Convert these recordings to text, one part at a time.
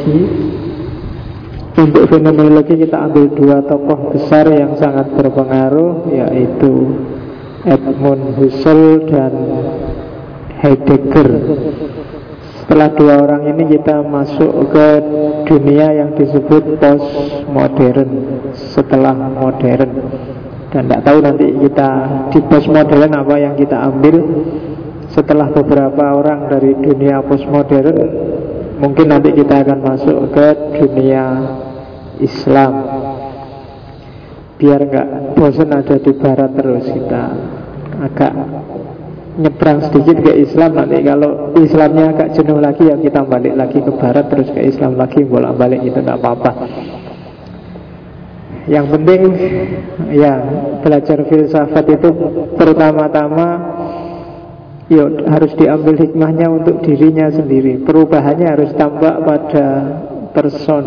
Untuk fenomenologi kita ambil dua tokoh besar yang sangat berpengaruh, yaitu Edmund Husserl dan Heidegger. Setelah dua orang ini kita masuk ke dunia yang disebut postmodern, setelah modern. Dan tidak tahu nanti kita di postmodern apa yang kita ambil. Setelah beberapa orang dari dunia postmodern, mungkin nanti kita akan masuk ke dunia Islam. Biar nggak bosan ada di barat terus, kita agak nyebrang sedikit ke Islam. Nanti kalau Islamnya agak jenuh lagi, ya kita balik lagi ke barat, terus ke Islam lagi, bolak-balik itu tidak apa-apa. Yang penting ya belajar filsafat itu pertama-tama ya harus diambil hikmahnya untuk dirinya sendiri. Perubahannya harus tampak pada person.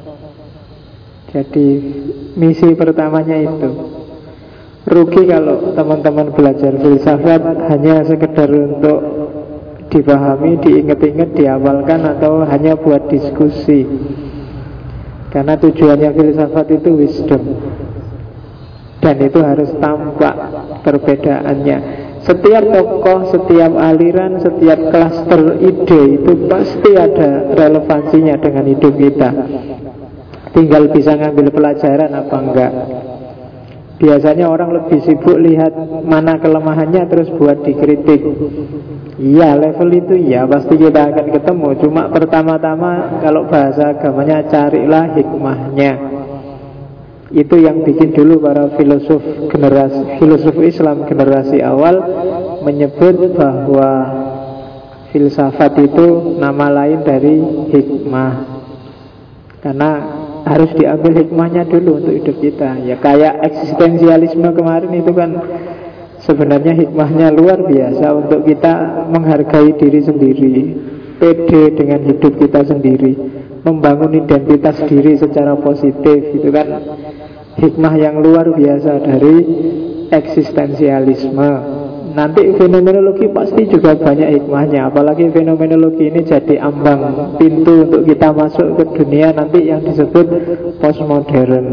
Jadi misi pertamanya itu. Rugi kalau teman-teman belajar filsafat hanya sekedar untuk dipahami, diingat-ingat, dihafalkan, atau hanya buat diskusi. Karena tujuannya filsafat itu wisdom, dan itu harus tampak perbedaannya. Setiap tokoh, setiap aliran, setiap klaster ide itu pasti ada relevansinya dengan hidup kita. Tinggal bisa ngambil pelajaran apa enggak. Biasanya orang lebih sibuk lihat mana kelemahannya terus buat dikritik. Iya, level itu ya pasti kita akan ketemu. Cuma pertama-tama kalau bahasa agamanya carilah hikmahnya. Itu yang bikin dulu para filosof Islam generasi awal menyebut bahwa filsafat itu nama lain dari hikmah. Karena harus diambil hikmahnya dulu untuk hidup kita. Ya kayak eksistensialisme kemarin itu kan sebenarnya hikmahnya luar biasa untuk kita menghargai diri sendiri, pede dengan hidup kita sendiri, membangun identitas diri secara positif. Itu kan hikmah yang luar biasa dari eksistensialisme. Nanti fenomenologi pasti juga banyak hikmahnya. Apalagi fenomenologi ini jadi ambang pintu untuk kita masuk ke dunia nanti yang disebut postmodern.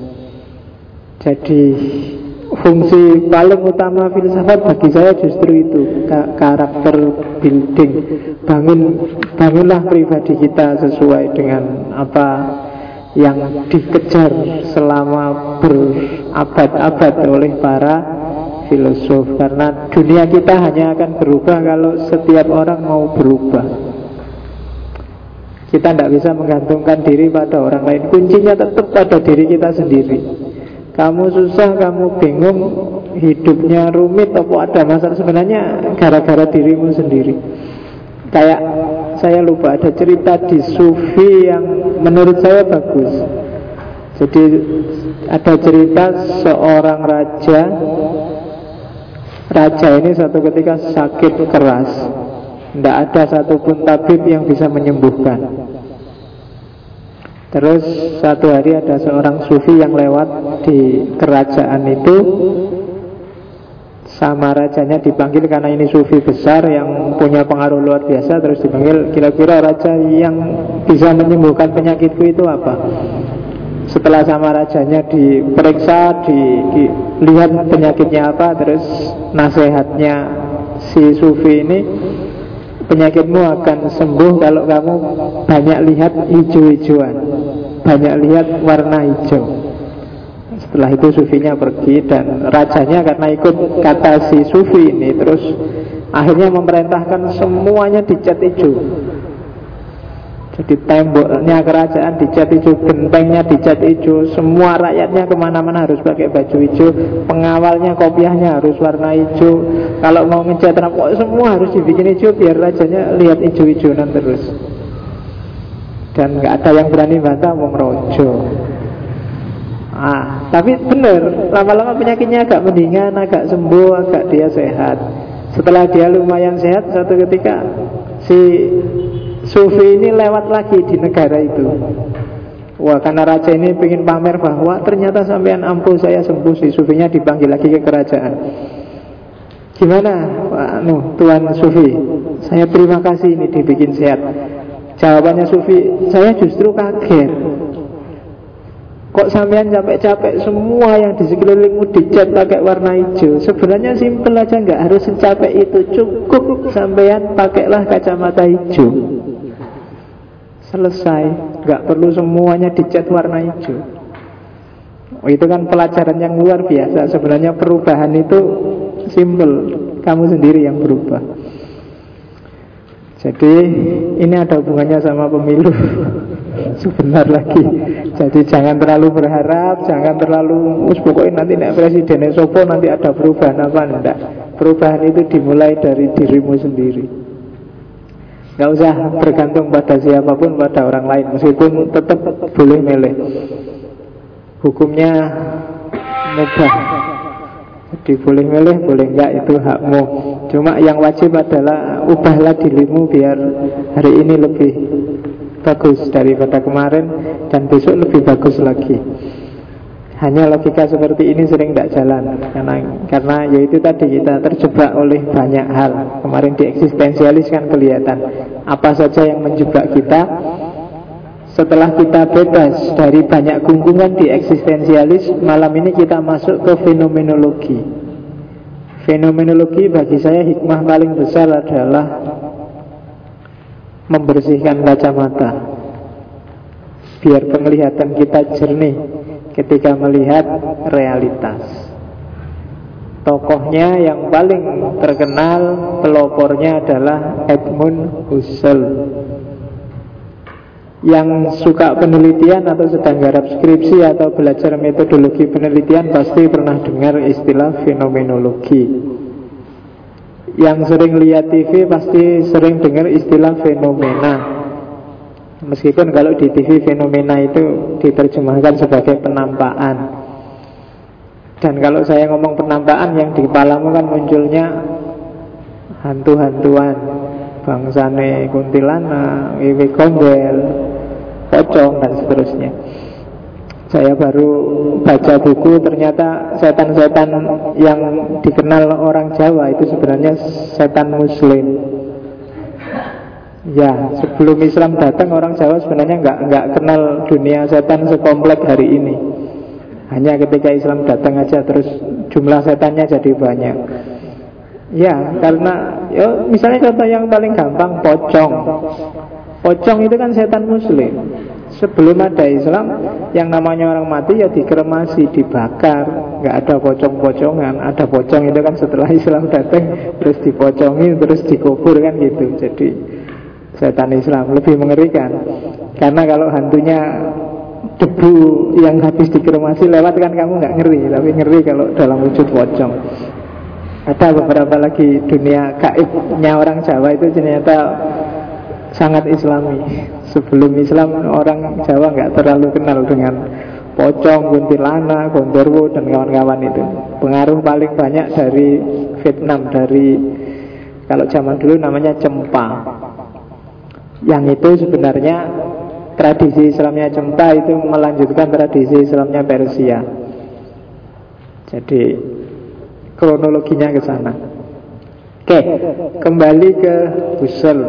Jadi fungsi paling utama filsafat bagi saya justru itu, karakter building. Bangunlah pribadi kita sesuai dengan apa yang dikejar selama berabad-abad oleh para filosof. Karena dunia kita hanya akan berubah kalau setiap orang mau berubah. Kita tidak bisa menggantungkan diri pada orang lain. Kuncinya tetap pada diri kita sendiri. Kamu susah, kamu bingung, hidupnya rumit, apa ada masalah, sebenarnya gara-gara dirimu sendiri. Kayak saya lupa ada cerita di Sufi yang menurut saya bagus. Jadi ada cerita seorang raja. Raja ini suatu ketika sakit keras, tidak ada satupun tabib yang bisa menyembuhkan. Terus satu hari ada seorang sufi yang lewat di kerajaan itu, sama rajanya dipanggil karena ini sufi besar yang punya pengaruh luar biasa. Terus dipanggil, kira-kira raja yang bisa menyembuhkan penyakitku itu apa? Setelah sama rajanya diperiksa, dilihat penyakitnya apa, terus nasihatnya si sufi ini, penyakitmu akan sembuh kalau kamu banyak lihat hijau-hijauan, banyak lihat warna hijau. Setelah itu sufinya pergi, dan rajanya karena ikut kata si sufi ini, terus akhirnya memerintahkan semuanya dicat hijau. Jadi temboknya kerajaan dicat hijau, gentengnya dicat hijau, semua rakyatnya kemana-mana harus pakai baju hijau, pengawalnya kopiahnya harus warna hijau. Kalau mau ngecat rambut semua harus dibikin hijau biar rajanya lihat hijau-hijauan terus. Dan nggak ada yang berani bantah, wong rojo. Tapi benar, lama-lama penyakitnya agak mendingan, agak sembuh, agak dia sehat. Setelah dia lumayan sehat, suatu ketika si sufi ini lewat lagi di negara itu. Wah, karena raja ini ingin pamer bahwa ternyata sampean ampuh, saya sembuh. Si sufinya dipanggil lagi ke kerajaan. Gimana Tuan Sufi, saya terima kasih ini dibikin sehat. Jawabannya Sufi, saya justru kaget. Kok sampean capek-capek semua yang di sekelilingmu dicat pakai warna hijau? Sebenarnya simpel aja, nggak harus secapek itu. Cukup sampean pakailah kacamata hijau. Selesai, nggak perlu semuanya dicat warna hijau. Itu kan pelajaran yang luar biasa. Sebenarnya perubahan itu simpel, kamu sendiri yang berubah. Jadi ini ada hubungannya sama pemilu. Sebentar lagi. Jadi jangan terlalu berharap, jangan terlalu pokoknya nanti nek presidennya sopo nanti ada perubahan apa, enggak. Perubahan itu dimulai dari dirimu sendiri. Gak usah bergantung pada siapapun, pada orang lain. Meskipun tetap boleh milih. Hukumnya mubah. Jadi boleh milih, boleh enggak, itu hakmu. Cuma yang wajib adalah ubahlah dirimu biar hari ini lebih bagus daripada kemarin, dan besok lebih bagus lagi. Hanya logika seperti ini sering tidak jalan, karena yaitu tadi kita terjebak oleh banyak hal. Kemarin di eksistensialis kan kelihatan apa saja yang menjebak kita. Setelah kita bebas dari banyak gunggungan di eksistensialis, malam ini kita masuk ke fenomenologi. Fenomenologi bagi saya hikmah paling besar adalah membersihkan kacamata, biar penglihatan kita jernih ketika melihat realitas. Tokohnya yang paling terkenal, pelopornya adalah Edmund Husserl. Yang suka penelitian atau sedang garap skripsi atau belajar metodologi penelitian pasti pernah dengar istilah fenomenologi. Yang sering lihat TV pasti sering dengar istilah fenomena. Meskipun kalau di TV fenomena itu diterjemahkan sebagai penampakan. Dan kalau saya ngomong penampakan, yang di kepalamu kan munculnya hantu-hantuan, bangsane kuntilanak, wiwi gombel, pocong, dan seterusnya. Saya baru baca buku, ternyata setan-setan yang dikenal orang Jawa itu sebenarnya setan Muslim. Ya, sebelum Islam datang orang Jawa sebenarnya nggak kenal dunia setan sekomplek hari ini. Hanya ketika Islam datang aja terus jumlah setannya jadi banyak. Ya, karena misalnya contoh yang paling gampang, pocong. Pocong itu kan setan Muslim. Sebelum ada Islam, yang namanya orang mati ya dikremasi, dibakar. Nggak ada pocong-pocongan. Ada pocong itu kan setelah Islam datang, terus dipocongin, terus dikubur kan gitu. Jadi setan Islam lebih mengerikan. Karena kalau hantunya debu yang habis dikremasi lewat kan kamu nggak ngeri. Tapi ngeri kalau dalam wujud pocong. Ada beberapa lagi dunia gaibnya orang Jawa itu ternyata sangat Islami. Sebelum Islam orang Jawa nggak terlalu kenal dengan pocong, kuntilanak, gondorwo dan kawan-kawan itu. Pengaruh paling banyak dari Vietnam, dari kalau zaman dulu namanya Cempa. Yang itu sebenarnya tradisi Islamnya Cempa itu melanjutkan tradisi Islamnya Persia. Jadi kronologinya ke sana. Oke, kembali ke Husserl.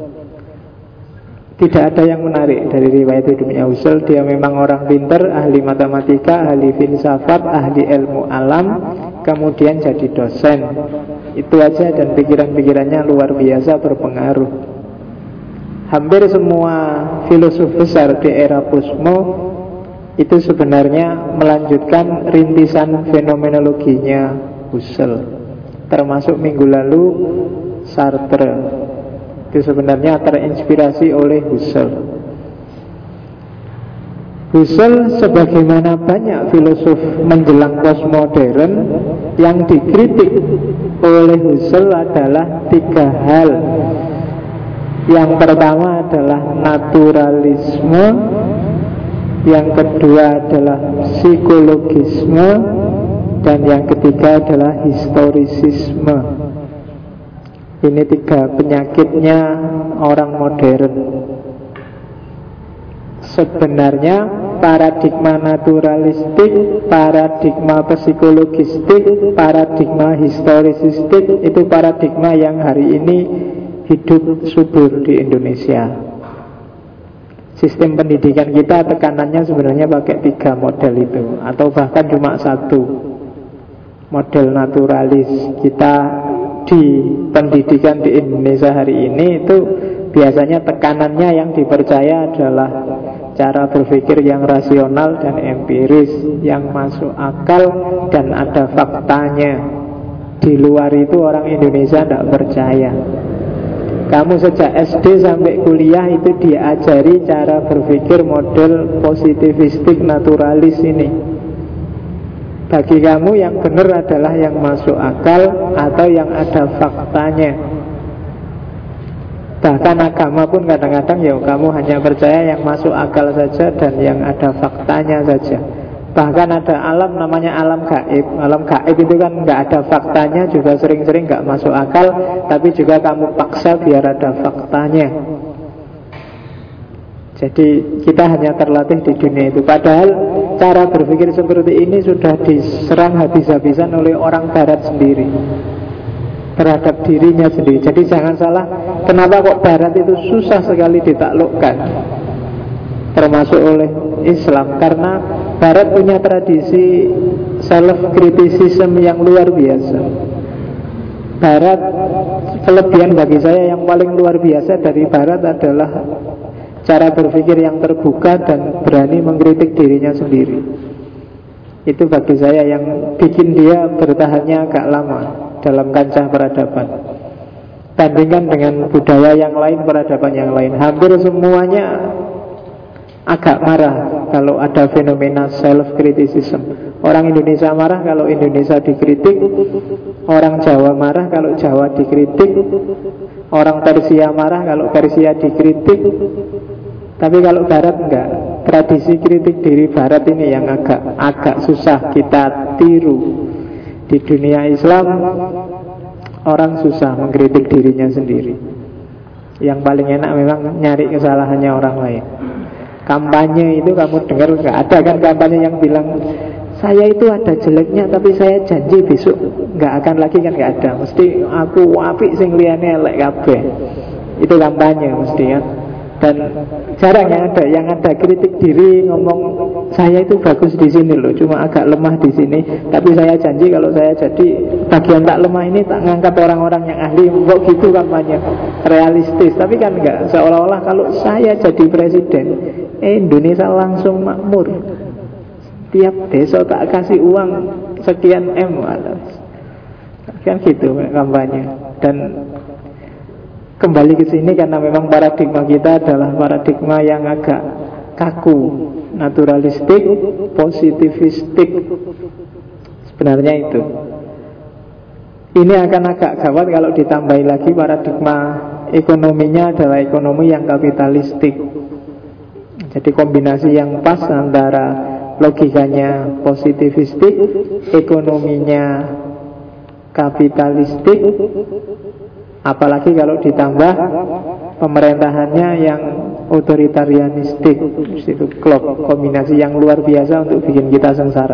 Tidak ada yang menarik dari riwayat hidupnya Husserl. Dia memang orang pintar, ahli matematika, ahli filsafat, ahli ilmu alam, kemudian jadi dosen. Itu aja, dan pikiran-pikirannya luar biasa berpengaruh. Hampir semua filosof besar di era posmo itu sebenarnya melanjutkan rintisan fenomenologinya Husserl. Termasuk minggu lalu Sartre itu sebenarnya terinspirasi oleh Husserl. Husserl sebagaimana banyak filosof menjelang postmodern, yang dikritik oleh Husserl adalah tiga hal. Yang pertama adalah naturalisme, yang kedua adalah psikologisme, dan yang ketiga adalah historisisme. Ini tiga penyakitnya orang modern. Sebenarnya paradigma naturalistik, paradigma psikologistik, paradigma historisistik itu paradigma yang hari ini hidup subur di Indonesia. Sistem pendidikan kita tekanannya sebenarnya pakai 3 model itu, atau bahkan cuma 1 model naturalis. Kita di pendidikan di Indonesia hari ini itu biasanya tekanannya yang dipercaya adalah cara berpikir yang rasional dan empiris, yang masuk akal dan ada faktanya. Di luar itu orang Indonesia tidak percaya. Kamu sejak SD sampai kuliah itu diajari cara berpikir model positivistik naturalis ini. Bagi kamu yang benar adalah yang masuk akal atau yang ada faktanya. Bahkan agama pun kadang-kadang ya kamu hanya percaya yang masuk akal saja dan yang ada faktanya saja. Bahkan ada alam namanya alam gaib. Alam gaib itu kan nggak ada faktanya, juga sering-sering nggak masuk akal, tapi juga kamu paksa biar ada faktanya. Jadi kita hanya terlatih di dunia itu. Padahal cara berpikir seperti ini sudah diserang habis-habisan oleh orang barat sendiri terhadap dirinya sendiri. Jadi jangan salah, kenapa kok barat itu susah sekali ditaklukkan, termasuk oleh Islam, karena barat punya tradisi self-criticism yang luar biasa. Barat, kelebihan bagi saya yang paling luar biasa dari barat adalah cara berpikir yang terbuka dan berani mengkritik dirinya sendiri. Itu bagi saya yang bikin dia bertahannya agak lama dalam kancah peradaban. Bandingkan dengan budaya yang lain, peradaban yang lain, hampir semuanya agak marah kalau ada fenomena self-criticism. Orang Indonesia marah kalau Indonesia dikritik, orang Jawa marah kalau Jawa dikritik, orang Persia marah kalau Persia dikritik. Tapi kalau Barat enggak. Tradisi kritik diri Barat ini yang agak susah kita tiru. Di dunia Islam orang susah mengkritik dirinya sendiri. Yang paling enak memang nyari kesalahannya orang lain. Kampanye itu kamu dengar nggak ada kan kampanye yang bilang saya itu ada jeleknya tapi saya janji besok nggak akan lagi, kan nggak ada. Mesti aku apik sing liyane elek kabeh. Itu kampanye mesti kan. Dan jarang yang ada kritik diri ngomong saya itu bagus di sini loh, cuma agak lemah di sini. Tapi saya janji kalau saya jadi bagian tak lemah ini tak ngangkat orang-orang yang ahli. Kok gitu kampanye realistis. Tapi kan enggak, seolah-olah kalau saya jadi presiden Indonesia langsung makmur. Tiap desa tak kasih uang sekian M. Kan gitu kampanye. Dan kembali ke sini karena memang paradigma kita adalah paradigma yang agak kaku, naturalistik, positivistik. Sebenarnya itu. Ini akan agak gawat kalau ditambahi lagi paradigma ekonominya adalah ekonomi yang kapitalistik. Jadi kombinasi yang pas antara logikanya positivistik, ekonominya kapitalistik. Apalagi kalau ditambah pemerintahannya yang otoritarianistik. Itu klop, kombinasi yang luar biasa untuk bikin kita sengsara.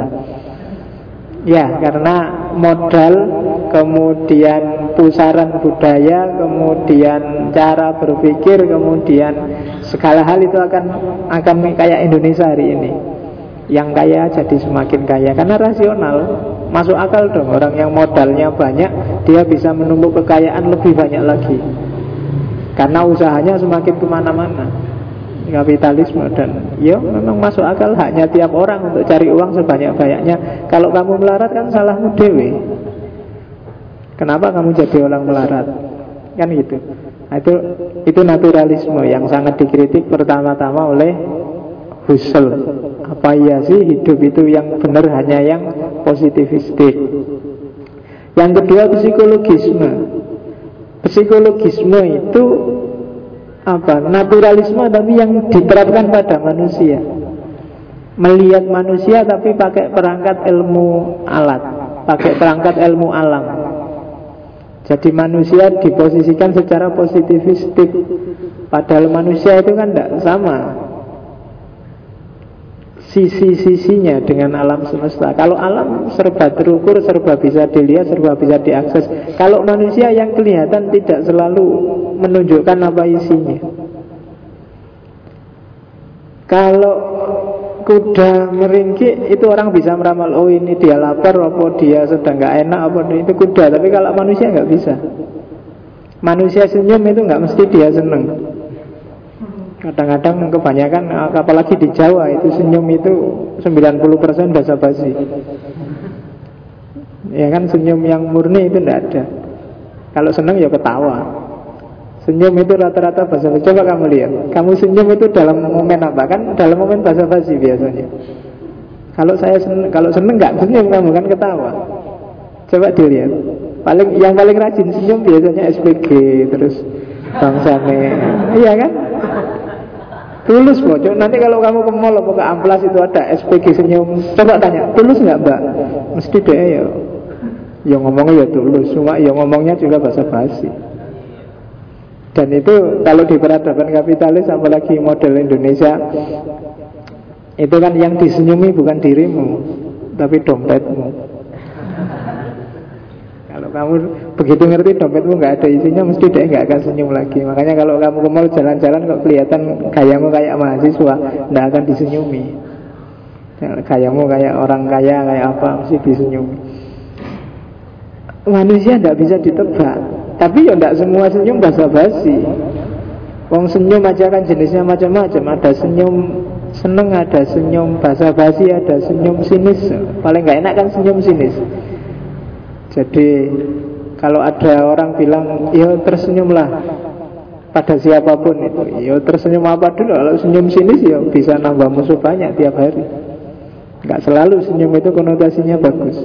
Ya, karena modal, kemudian pusaran budaya, kemudian cara berpikir, kemudian segala hal itu akan kayak Indonesia hari ini. Yang kaya jadi semakin kaya karena rasional. Masuk akal dong, orang yang modalnya banyak dia bisa menumpuk kekayaan lebih banyak lagi karena usahanya semakin kemana-mana. Kapitalisme dan ya memang masuk akal, haknya tiap orang untuk cari uang sebanyak-banyaknya. Kalau kamu melarat kan salahmu dewe. Kenapa kamu jadi orang melarat? Kan gitu. Nah, itu naturalisme yang sangat dikritik pertama-tama oleh Husserl. Apa iya sih hidup itu yang benar hanya yang positivistik? Yang kedua psikologisme. Psikologisme itu apa? Naturalisme tapi yang diterapkan pada manusia. Melihat manusia tapi pakai perangkat ilmu alat, pakai perangkat ilmu alam. Jadi manusia diposisikan secara positivistik. Padahal manusia itu kan tidak sama sisi-sisinya dengan alam semesta. Kalau alam serba terukur, serba bisa dilihat, serba bisa diakses. Kalau manusia yang kelihatan tidak selalu menunjukkan apa isinya. Kalau kuda meringkik itu orang bisa meramal, oh ini dia lapar, apa dia sedang gak enak, apa itu kuda. Tapi kalau manusia gak bisa. Manusia senyum itu gak mesti dia seneng. Kadang-kadang kebanyakan, apalagi di Jawa itu senyum itu 90% basa-basi. Ya kan, senyum yang murni itu tidak ada. Kalau seneng ya ketawa. Senyum itu rata-rata basa-basi. Coba kamu lihat, kamu senyum itu dalam momen apa? Kan dalam momen basa-basi biasanya. Kalau seneng nggak senyum kamu kan ketawa. Coba dilihat. Yang paling rajin senyum biasanya SPG, terus bangsane. Iya kan? Tulus bocok. Nanti kalau kamu ke mall atau ke Amplas itu ada SPG senyum. Coba tanya, tulus nggak mbak? Mesti deh ya. Yang ngomongnya ya tulus, cuma yang ngomongnya juga basa-basi. Dan itu kalau di peradaban kapitalis, apalagi model Indonesia, itu kan yang disenyumi bukan dirimu, tapi dompetmu. Kalau kamu begitu ngerti dompetmu nggak ada isinya, mesti dia nggak akan senyum lagi. Makanya kalau kamu ke mall jalan-jalan kok kelihatan gayamu kayak mahasiswa, nggak akan disenyumi. Gayamu kayak orang kaya, kayak apa, mesti disenyumi. Manusia nggak bisa ditebak. Tapi ya tidak semua senyum basa-basi. Wong senyum aja kan jenisnya macam-macam. Ada senyum seneng, ada senyum basa-basi, ada senyum sinis. Paling gak enak kan senyum sinis. Jadi kalau ada orang bilang, ya tersenyumlah pada siapapun itu, ya tersenyum apa dulu. Kalau senyum sinis ya bisa nambah musuh banyak tiap hari. Gak selalu senyum itu konotasinya bagus.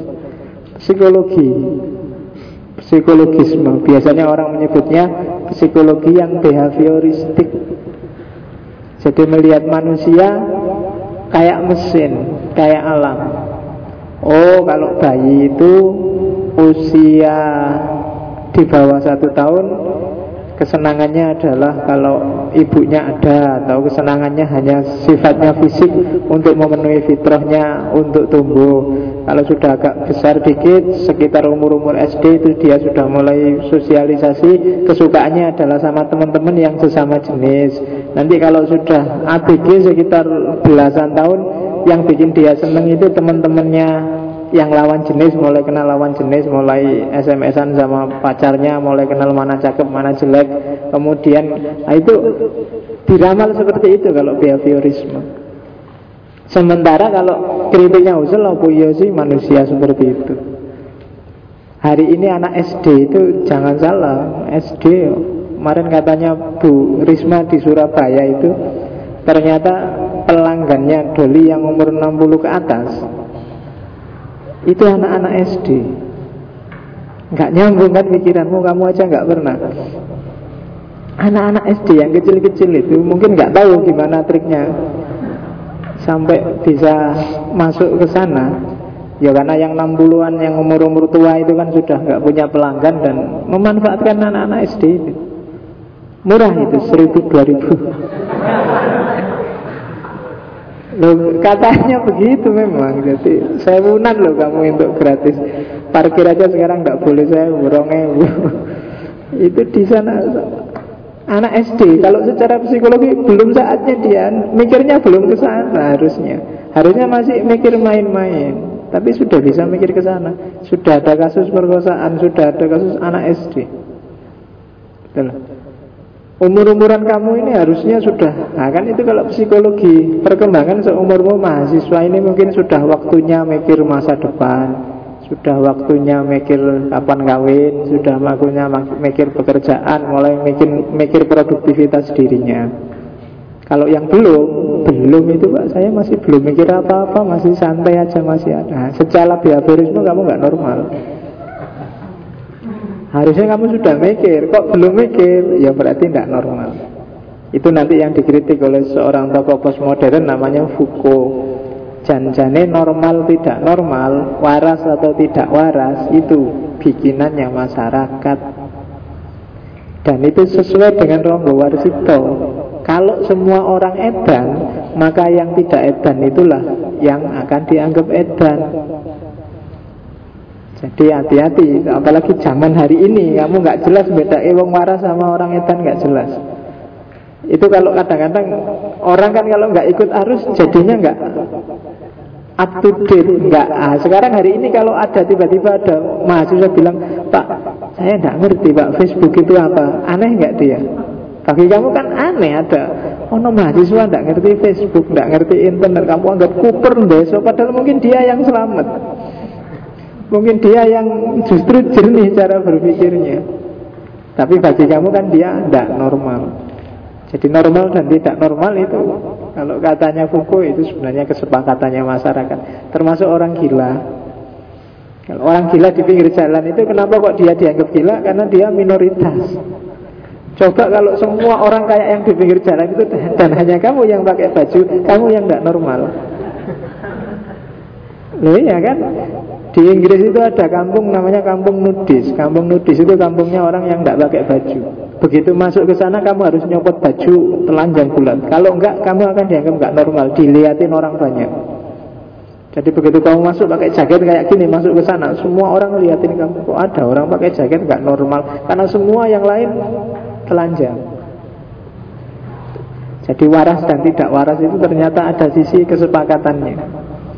Psikologisme, biasanya orang menyebutnya psikologi yang behavioristik. Jadi melihat manusia kayak mesin, kayak alam. Oh, kalau bayi itu usia di bawah 1 tahun, kesenangannya adalah kalau ibunya ada, atau kesenangannya hanya sifatnya fisik untuk memenuhi fitrahnya untuk tumbuh. Kalau sudah agak besar dikit, sekitar umur-umur SD itu dia sudah mulai sosialisasi, kesukaannya adalah sama teman-teman yang sesama jenis. Nanti kalau sudah ABG sekitar belasan tahun, yang bikin dia seneng itu teman-temannya yang lawan jenis, mulai kenal lawan jenis, mulai SMS-an sama pacarnya, mulai kenal mana cakep, mana jelek. Kemudian itu diramal seperti itu kalau behaviorisme. Sementara kalau kritiknya usul, apa iya sih manusia seperti itu? Hari ini anak SD itu jangan salah, SD kemarin katanya Bu Risma di Surabaya itu ternyata pelanggannya Doli yang umur 60 ke atas itu anak-anak SD. Nggak nyambung kan pikiranmu, kamu aja nggak pernah. Anak-anak SD yang kecil-kecil itu mungkin nggak tahu gimana triknya sampai bisa masuk ke sana. Ya karena yang 60-an, yang umur-umur tua itu kan sudah nggak punya pelanggan dan memanfaatkan anak-anak SD itu. Murah itu, 1.000-2.000. Loh, katanya begitu memang. Jadi 1.000-an loh kamu untuk gratis. Parkir aja sekarang nggak boleh 1.000, 2.000. Itu di sana. Anak SD, kalau secara psikologi belum saatnya dia mikirnya belum ke sana harusnya. Harusnya masih mikir main-main, tapi sudah bisa mikir ke sana. Sudah ada kasus perkosaan, sudah ada kasus anak SD. Betul. Umur-umuran kamu ini harusnya sudah. Nah kan itu kalau psikologi perkembangan seumurmu mahasiswa ini mungkin sudah waktunya mikir masa depan. Sudah waktunya mikir kapan kawin, sudah waktunya mikir pekerjaan, mulai mikir produktivitas dirinya. Kalau yang belum itu Pak, saya masih belum mikir apa-apa, masih santai aja, masih ada. Nah, secara behaviorisme kamu nggak normal. Harusnya kamu sudah mikir, kok belum mikir, ya berarti nggak normal. Itu nanti yang dikritik oleh seorang tokoh postmodern namanya Foucault. Janjane normal tidak normal, waras atau tidak waras, itu bikinannya masyarakat. Dan itu sesuai dengan Ronggo Warsito. Kalau semua orang edan, maka yang tidak edan itulah yang akan dianggap edan. Jadi hati-hati, apalagi zaman hari ini, kamu gak jelas beda wong waras sama orang edan, gak jelas. Itu kalau kadang-kadang orang kan kalau nggak ikut arus jadinya nggak up to date, nggak. Sekarang hari ini kalau ada tiba-tiba ada mahasiswa bilang, Pak, saya nggak ngerti Pak Facebook itu apa, aneh nggak dia? Bagi kamu kan aneh ada mahasiswa nggak ngerti Facebook, nggak ngerti internet, kamu anggap kuper besok, padahal mungkin dia yang selamat, mungkin dia yang justru jernih cara berpikirnya. Tapi bagi kamu kan dia nggak normal. Jadi normal dan tidak normal itu, kalau katanya Foucault, itu sebenarnya kesepakatannya masyarakat, termasuk orang gila. Kalau orang gila di pinggir jalan itu kenapa kok dia dianggap gila? Karena dia minoritas. Coba kalau semua orang kayak yang di pinggir jalan itu, dan hanya kamu yang pakai baju, kamu yang tidak normal. Loh iya kan? Di Inggris itu ada kampung namanya kampung nudis. Kampung nudis itu kampungnya orang yang tidak pakai baju. Begitu masuk ke sana kamu harus nyopot baju telanjang bulat. Kalau enggak kamu akan dianggap enggak normal, dilihatin orang banyak. Jadi begitu kamu masuk pakai jaket kayak gini, masuk ke sana, semua orang lihatin kamu. Kok ada orang pakai jaket enggak normal? Karena semua yang lain telanjang. Jadi waras dan tidak waras itu ternyata ada sisi kesepakatannya.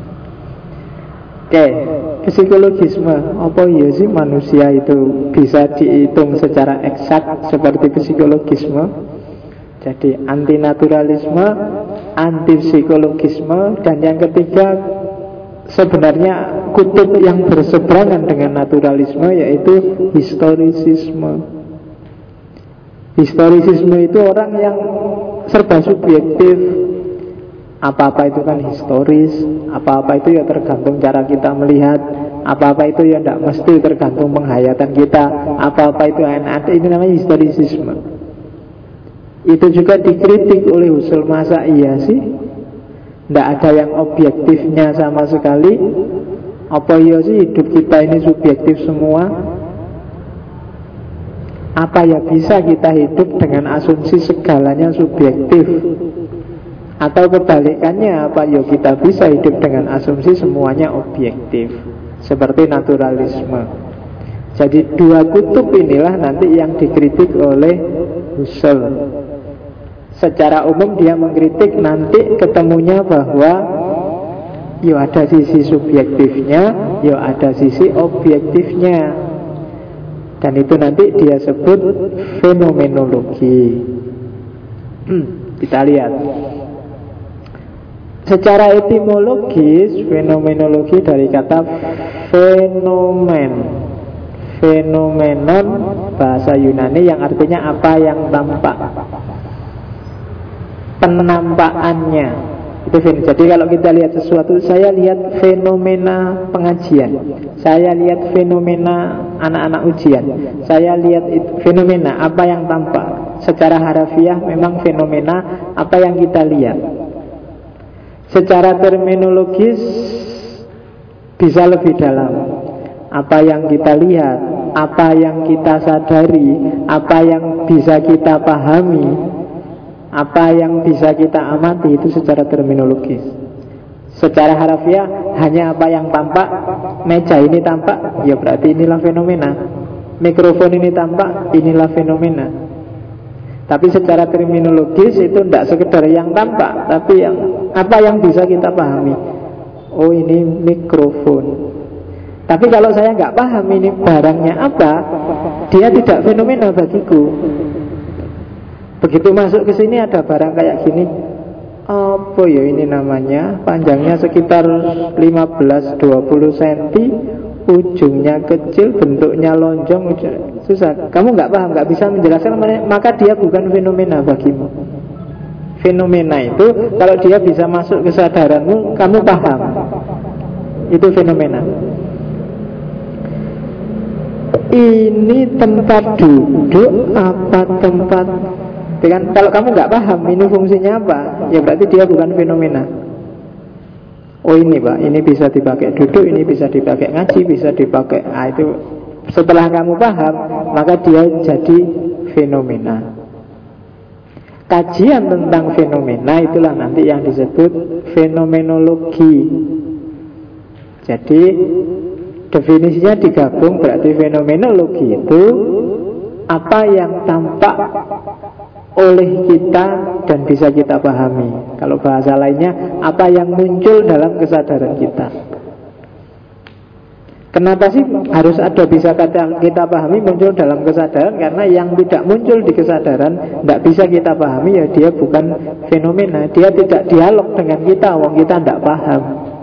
Oke, psikologisme. Apa iya sih manusia itu bisa dihitung secara eksak seperti psikologisme? Jadi antinaturalisme, antipsikologisme, dan yang ketiga sebenarnya kutub yang berseberangan dengan naturalisme, yaitu historisisme. Historisisme itu orang yang serba subjektif. Apa-apa itu kan historis, apa-apa itu ya tergantung cara kita melihat, apa-apa itu ya tidak mesti tergantung penghayatan kita, apa-apa itu ada, ini namanya historisisme. Itu juga dikritik oleh Husserl. Masa iya sih tidak ada yang objektifnya sama sekali? Apa iya sih hidup kita ini subjektif semua? Apa ya bisa kita hidup dengan asumsi segalanya subjektif? Atau kebalikannya, apa ya kita bisa hidup dengan asumsi semuanya objektif, seperti naturalisme. Jadi dua kutub inilah nanti yang dikritik oleh Husserl. Secara umum dia mengkritik nanti ketemunya bahwa ya ada sisi subjektifnya, ya ada sisi objektifnya. Dan itu nanti dia sebut fenomenologi. Kita lihat. Secara etimologis, fenomenologi dari kata fenomen. Fenomenon bahasa Yunani yang artinya apa yang tampak, penampakannya. Itu jadi kalau kita lihat sesuatu, saya lihat fenomena pengajian, saya lihat fenomena anak-anak ujian, saya lihat fenomena apa yang tampak. Secara harafiah memang fenomena apa yang kita lihat. Secara terminologis bisa lebih dalam. Apa yang kita lihat, apa yang kita sadari, apa yang bisa kita pahami, apa yang bisa kita amati, itu secara terminologis. Secara harafiah hanya apa yang tampak. Meja ini tampak, ya berarti inilah fenomena. Mikrofon ini tampak, inilah fenomena. Tapi secara terminologis itu tidak sekedar yang tampak, tapi yang apa yang bisa kita pahami. Oh, ini mikrofon. Tapi kalau saya nggak paham ini barangnya apa, dia tidak fenomena bagiku. Begitu masuk ke sini ada barang kayak gini, apa ya ini namanya? Panjangnya sekitar 15-20 cm, ujungnya kecil, bentuknya lonjong, susah. Kamu nggak paham, nggak bisa menjelaskan, maka dia bukan fenomena bagimu. Fenomena itu kalau dia bisa masuk ke kesadaranmu, kamu paham, itu fenomena. Ini tempat duduk apa tempat? Dengan kalau kamu nggak paham ini fungsinya apa, ya berarti dia bukan fenomena. Oh ini Pak, ini bisa dipakai duduk, ini bisa dipakai ngaji, bisa dipakai itu. Setelah kamu paham, maka dia jadi fenomena. Kajian tentang fenomena itulah nanti yang disebut fenomenologi. Jadi definisinya digabung, berarti fenomenologi itu apa yang tampak oleh kita dan bisa kita pahami. Kalau bahasa lainnya, apa yang muncul dalam kesadaran kita. Kenapa sih harus ada bisa kita pahami muncul dalam kesadaran? Karena yang tidak muncul di kesadaran tidak bisa kita pahami, ya dia bukan fenomena. Dia tidak dialog dengan kita, wong kita tidak paham.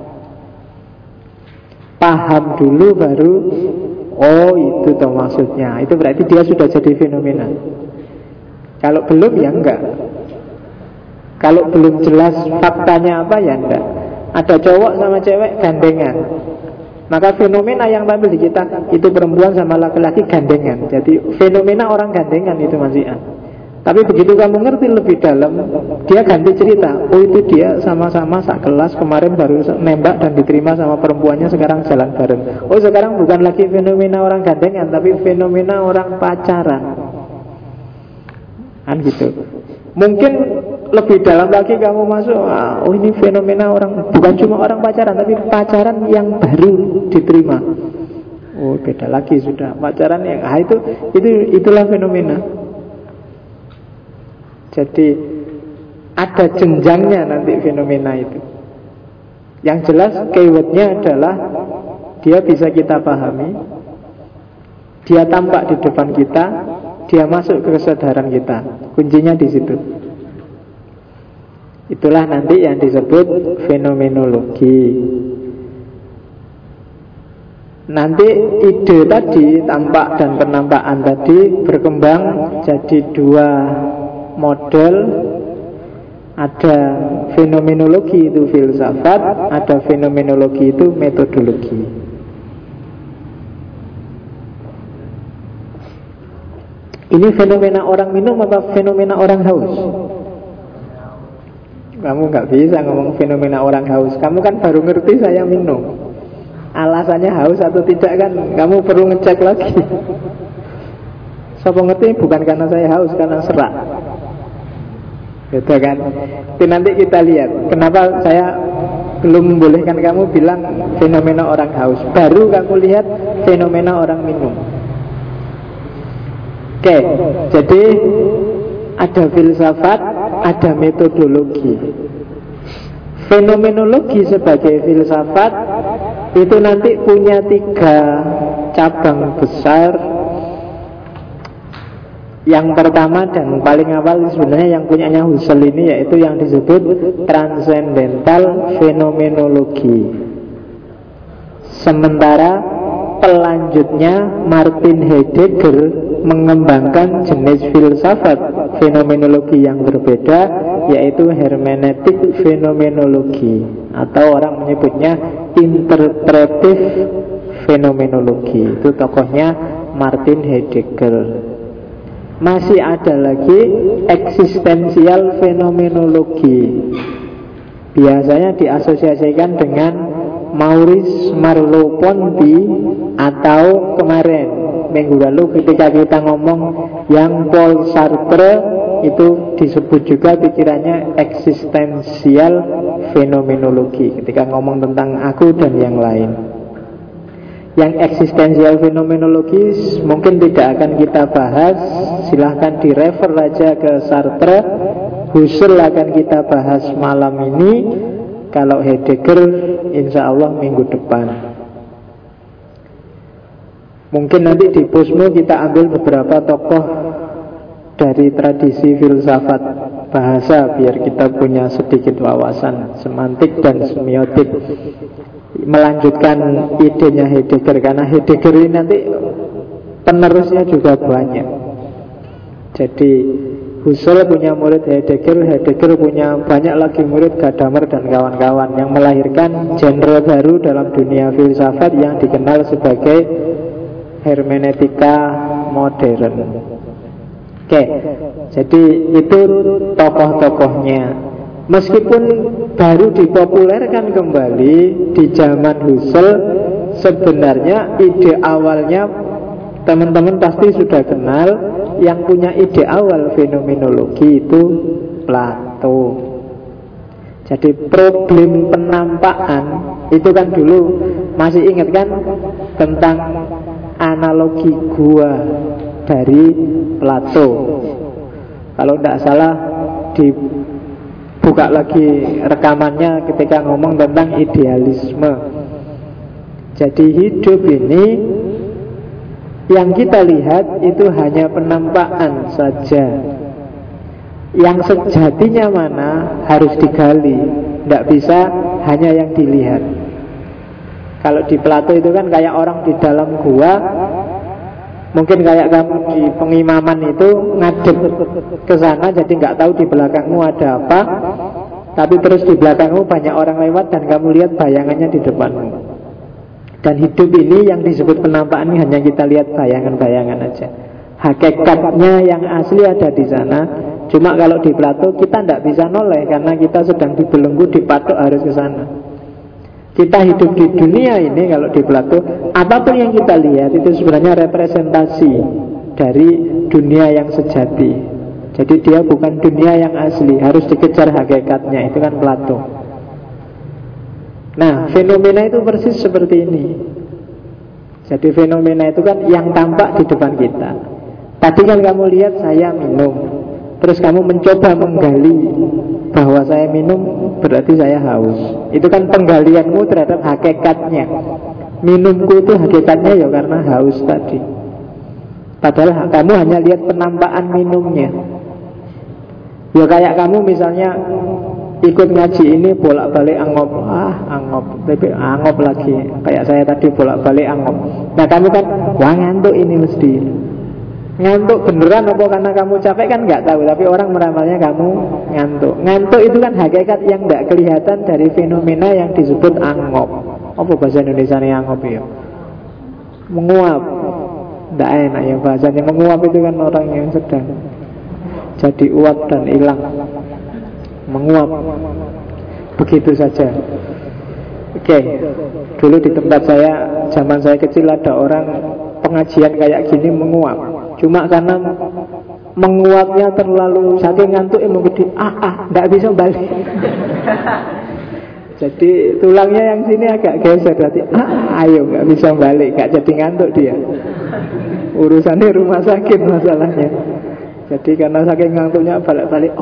Paham dulu baru, oh itu toh maksudnya. Itu berarti dia sudah jadi fenomena. Kalau belum ya enggak. Kalau belum jelas faktanya apa ya enggak. Ada cowok sama cewek gandengan, maka fenomena yang tampil di kita itu perempuan sama laki-laki gandengan. Jadi fenomena orang gandengan itu masih ada. Tapi begitu kamu ngerti lebih dalam, dia ganti cerita. Oh itu dia sama-sama sak kelas, kemarin baru nembak dan diterima sama perempuannya, sekarang jalan bareng. Oh sekarang bukan lagi fenomena orang gandengan, tapi fenomena orang pacaran. Kan gitu. Mungkin lebih dalam lagi kamu masuk, oh ini fenomena orang, bukan cuma orang pacaran, tapi pacaran yang baru diterima. Oh beda lagi sudah, pacaran yang itulah fenomena. Jadi ada jenjangnya nanti fenomena itu. Yang jelas keywordnya adalah dia bisa kita pahami, dia tampak di depan kita, dia masuk ke kesadaran kita. Kuncinya di situ. Itulah nanti yang disebut fenomenologi. Nanti ide tadi, tampak dan penampakan tadi berkembang jadi dua model. Ada fenomenologi itu filsafat, ada fenomenologi itu metodologi. Ini fenomena orang minum apa fenomena orang haus? Kamu nggak bisa ngomong fenomena orang haus. Kamu kan baru ngerti saya minum. Alasannya haus atau tidak kan kamu perlu ngecek lagi. Siapa ngerti bukan karena saya haus, karena serak. Gitu kan. Jadi nanti kita lihat kenapa saya belum membolehkan kamu bilang fenomena orang haus. Baru kamu lihat fenomena orang minum. Oke, jadi ada filsafat, ada metodologi. Fenomenologi sebagai filsafat itu nanti punya 3 cabang besar. Yang pertama dan paling awal sebenarnya yang punyanya Husserl ini, yaitu yang disebut transcendental fenomenologi. Sementara pelanjutnya Martin Heidegger mengembangkan jenis filsafat fenomenologi yang berbeda, yaitu hermeneutik fenomenologi, atau orang menyebutnya interpretif fenomenologi. Itu tokohnya Martin Heidegger. Masih ada lagi eksistensial fenomenologi, biasanya diasosiasikan dengan Maurice Merleau-Ponty, atau kemarin minggu lalu ketika kita ngomong yang Paul Sartre, itu disebut juga pikirannya eksistensial fenomenologi ketika ngomong tentang aku dan yang lain. Yang eksistensial fenomenologi mungkin tidak akan kita bahas, silahkan direfer aja ke Sartre. Husserl akan kita bahas malam ini. Kalau Heidegger insya Allah minggu depan. Mungkin nanti di Posmo kita ambil beberapa tokoh dari tradisi filsafat bahasa, biar kita punya sedikit wawasan semantik dan semiotik, melanjutkan idenya Heidegger. Karena Heidegger ini nanti penerusnya juga banyak. Jadi Husserl punya murid Heidegger, Heidegger punya banyak lagi murid, Gadamer dan kawan-kawan, yang melahirkan genre baru dalam dunia filsafat yang dikenal sebagai hermeneutika modern. Oke, jadi itu tokoh-tokohnya. Meskipun baru dipopulerkan kembali di zaman Husserl, sebenarnya ide awalnya teman-teman pasti sudah kenal. Yang punya ide awal fenomenologi itu Plato. Jadi problem penampakan itu kan dulu, masih ingat kan tentang analogi gua dari Plato. Kalau tidak salah dibuka lagi rekamannya ketika ngomong tentang idealisme. Jadi hidup ini yang kita lihat itu hanya penampakan saja. Yang sejatinya mana harus digali. Tidak bisa hanya yang dilihat. Kalau di Plato itu kan kayak orang di dalam gua, mungkin kayak kamu di pengimaman itu ngadep ke sana, jadi nggak tahu di belakangmu ada apa, tapi terus di belakangmu banyak orang lewat dan kamu lihat bayangannya di depanmu. Dan hidup ini yang disebut penampakan ini hanya kita lihat bayangan-bayangan aja. Hakikatnya yang asli ada di sana. Cuma kalau di Plato kita tidak bisa noleh karena kita sedang dibelenggu, dipatok harus ke sana. Kita hidup di dunia ini kalau di Plato, apapun yang kita lihat itu sebenarnya representasi dari dunia yang sejati. Jadi dia bukan dunia yang asli, harus dikejar hakikatnya. Itu kan Plato. Nah, fenomena itu persis seperti ini. Jadi fenomena itu kan yang tampak di depan kita. Tadi kan kamu lihat saya minum, terus kamu mencoba menggali bahwa saya minum berarti saya haus. Itu kan penggalianmu terhadap hakikatnya. Minumku itu hakikatnya ya karena haus tadi. Padahal kamu hanya lihat penampakan minumnya. Ya kayak kamu misalnya ikut ngaji ini bolak-balik angop, tapi angop lagi. Kayak saya tadi bolak-balik angop. Nah kamu kan, wah ngantuk ini mesti. Ngantuk beneran apa karena kamu capek kan nggak tahu, tapi orang meramalnya kamu ngantuk. Ngantuk itu kan hakikat yang nggak kelihatan dari fenomena yang disebut angop. Apa bahasa Indonesianya angop ya? Menguap. Nggak enak ya bahasanya. Menguap itu kan orang yang sedang jadi uap dan hilang. Menguap. Begitu saja. Oke. Dulu di tempat saya, zaman saya kecil ada orang pengajian kayak gini menguap. Cuma karena menguapnya terlalu saking ngantuk mungkin nggak bisa balik. Jadi tulangnya yang sini agak geser, berarti ayo nggak bisa balik, nggak jadi ngantuk dia. Urusannya rumah sakit masalahnya. Jadi karena saking ngantuknya balik-balik,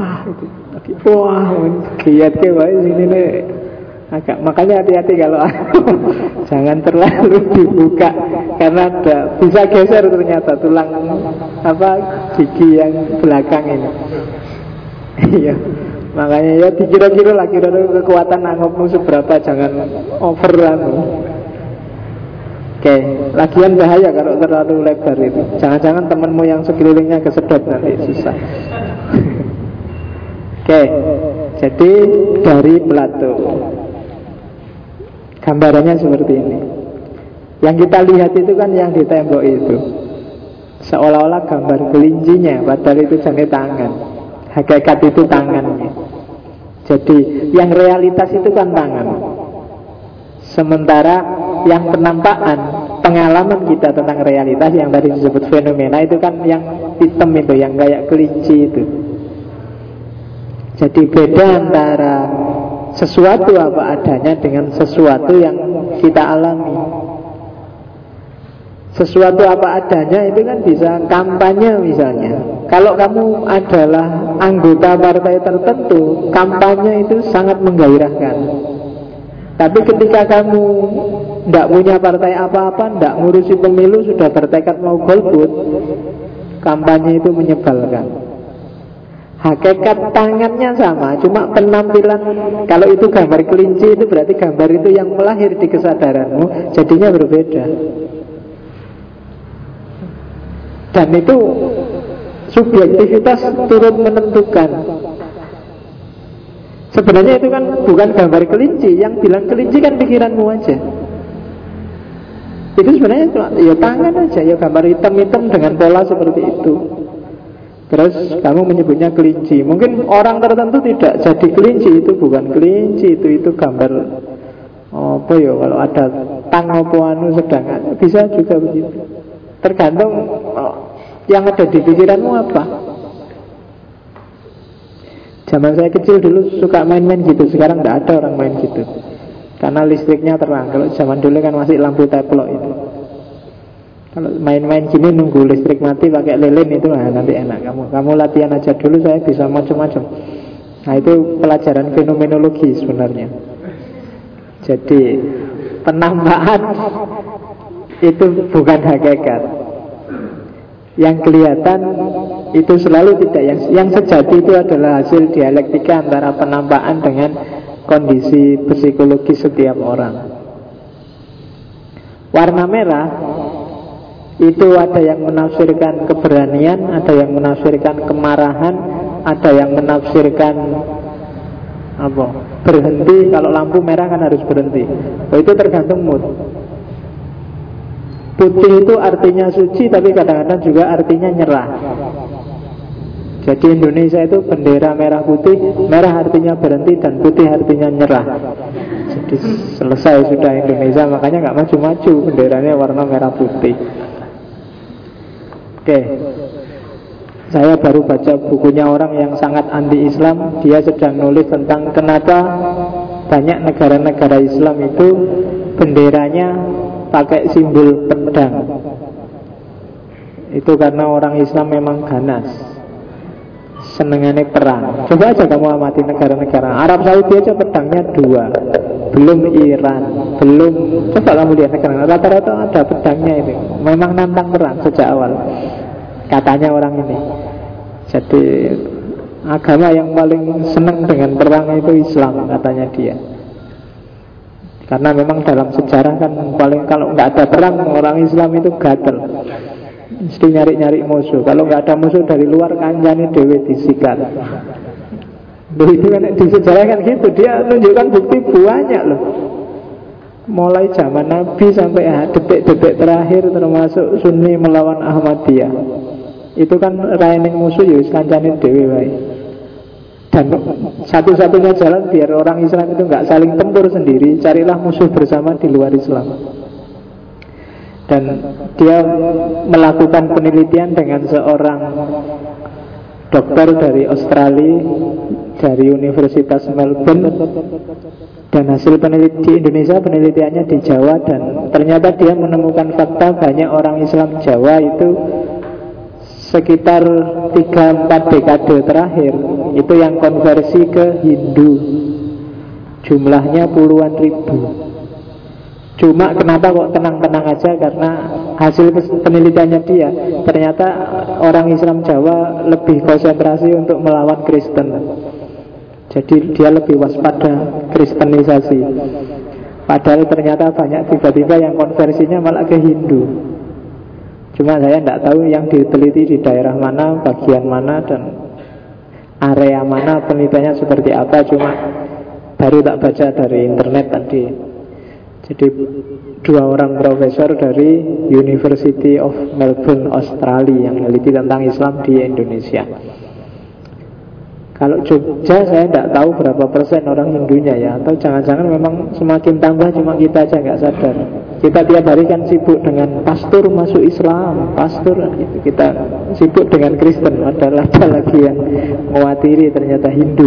giat ke baik sini nih. Agak, makanya hati-hati kalau jangan terlalu dibuka karena ada bisa geser ternyata tulang gigi yang belakang ini. Iya. Makanya ya dikira-kira lah kira-kira kekuatan angopmu seberapa, jangan over Oke, lagian bahaya kalau terlalu lebar itu. Jangan-jangan temanmu yang sekelilingnya kesedot nanti susah. Oke, jadi dari Plato. Gambarannya seperti ini. Yang kita lihat itu kan yang di tembok itu seolah-olah gambar kelincinya, padahal itu jenis tangan. Hakikat itu tangannya. Jadi yang realitas itu kan tangan. Sementara yang penampakan, pengalaman kita tentang realitas yang tadi disebut fenomena itu kan yang hitam itu, yang kayak kelinci itu. Jadi beda antara sesuatu apa adanya dengan sesuatu yang kita alami. Sesuatu apa adanya itu kan bisa kampanye misalnya. Kalau kamu adalah anggota partai tertentu, kampanye itu sangat menggairahkan. Tapi ketika kamu tidak punya partai apa-apa, tidak ngurusi pemilu, sudah bertekad mau golput, kampanye itu menyebalkan. Hakikat tangannya sama, cuma penampilan. Kalau itu gambar kelinci, itu berarti gambar itu yang melahir di kesadaranmu, jadinya berbeda. Dan itu subjektivitas turut menentukan. Sebenarnya itu kan bukan gambar kelinci, yang bilang kelinci kan pikiranmu aja. Itu sebenarnya ya tangan aja, ya gambar hitam-hitam dengan pola seperti itu. Terus kamu menyebutnya kelinci. Mungkin orang tertentu tidak jadi kelinci, itu bukan kelinci, itu gambar apa ya, kalau ada tang apa anu sedang, bisa juga begitu. Tergantung yang ada di pikiranmu apa. Zaman saya kecil dulu suka main-main gitu, sekarang tidak ada orang main gitu karena listriknya terang. Kalau zaman dulu kan masih lampu teplok itu. Kalau main-main gini nunggu listrik mati pakai lilin itu nanti enak. Kamu latihan aja dulu, saya bisa macam-macam. Nah itu pelajaran fenomenologi sebenarnya. Jadi penampakan itu bukan hakikat. Yang kelihatan itu selalu tidak. Yang sejati itu adalah hasil dialektika antara penampakan dengan kondisi psikologi setiap orang. Warna merah itu ada yang menafsirkan keberanian, ada yang menafsirkan kemarahan, ada yang menafsirkan berhenti. Kalau lampu merah kan harus berhenti. Itu tergantung mood. Putih itu artinya suci, tapi kadang-kadang juga artinya nyerah. Jadi Indonesia itu bendera merah putih. Merah artinya berhenti dan putih artinya nyerah. Jadi selesai sudah Indonesia. Makanya gak maju-maju, benderanya warna merah putih. Oke, saya baru baca bukunya orang yang sangat anti-Islam. Dia sedang nulis tentang kenapa banyak negara-negara Islam itu benderanya pakai simbol pedang. Itu karena orang Islam memang ganas, senengannya perang. Coba aja kamu amati negara-negara Arab Saudi aja pedangnya 2. Belum Iran, belum. Coba kamu lihat negara rata-rata ada pedangnya itu. Memang nantang perang sejak awal, katanya orang ini. Jadi agama yang paling senang dengan perang itu Islam, katanya dia. Karena memang dalam sejarah kan paling, kalau nggak ada perang orang Islam itu gatel, mesti nyari-nyari musuh. Kalau nggak ada musuh dari luar, kancane dhewe disikat. Itu kan di sejarah kan gitu. Dia tunjukkan bukti banyak loh. Mulai zaman Nabi sampai detik-detik terakhir, termasuk Sunni melawan Ahmadiyah. Itu kan raining musuh ya kancane dhewe wae. Dan satu-satunya jalan biar orang Islam itu nggak saling tempur sendiri, carilah musuh bersama di luar Islam. Dan dia melakukan penelitian dengan seorang dokter dari Australia, dari Universitas Melbourne. Dan hasil penelitian di Indonesia, penelitiannya di Jawa. Dan ternyata dia menemukan fakta banyak orang Islam Jawa itu sekitar 3-4 dekade terakhir itu yang konversi ke Hindu. Jumlahnya puluhan ribu. Cuma kenapa kok tenang-tenang aja? Karena hasil penelitiannya dia, ternyata orang Islam Jawa lebih konsentrasi untuk melawan Kristen. Jadi dia lebih waspada kristenisasi. Padahal ternyata banyak tiba-tiba yang konversinya malah ke Hindu. Cuma saya tidak tahu yang diteliti di daerah mana, bagian mana, dan area mana, penelitiannya seperti apa. Cuma baru tak baca dari internet tadi. Jadi 2 orang profesor dari University of Melbourne, Australia, yang meneliti tentang Islam di Indonesia. Kalau Jogja saya tidak tahu berapa persen orang Hindunya ya. Atau jangan-jangan memang semakin tambah, cuma kita aja nggak sadar. Kita tiap hari kan sibuk dengan pastor masuk Islam, pastor gitu. Kita sibuk dengan Kristen, padahal ada lagi yang mewakili ternyata Hindu.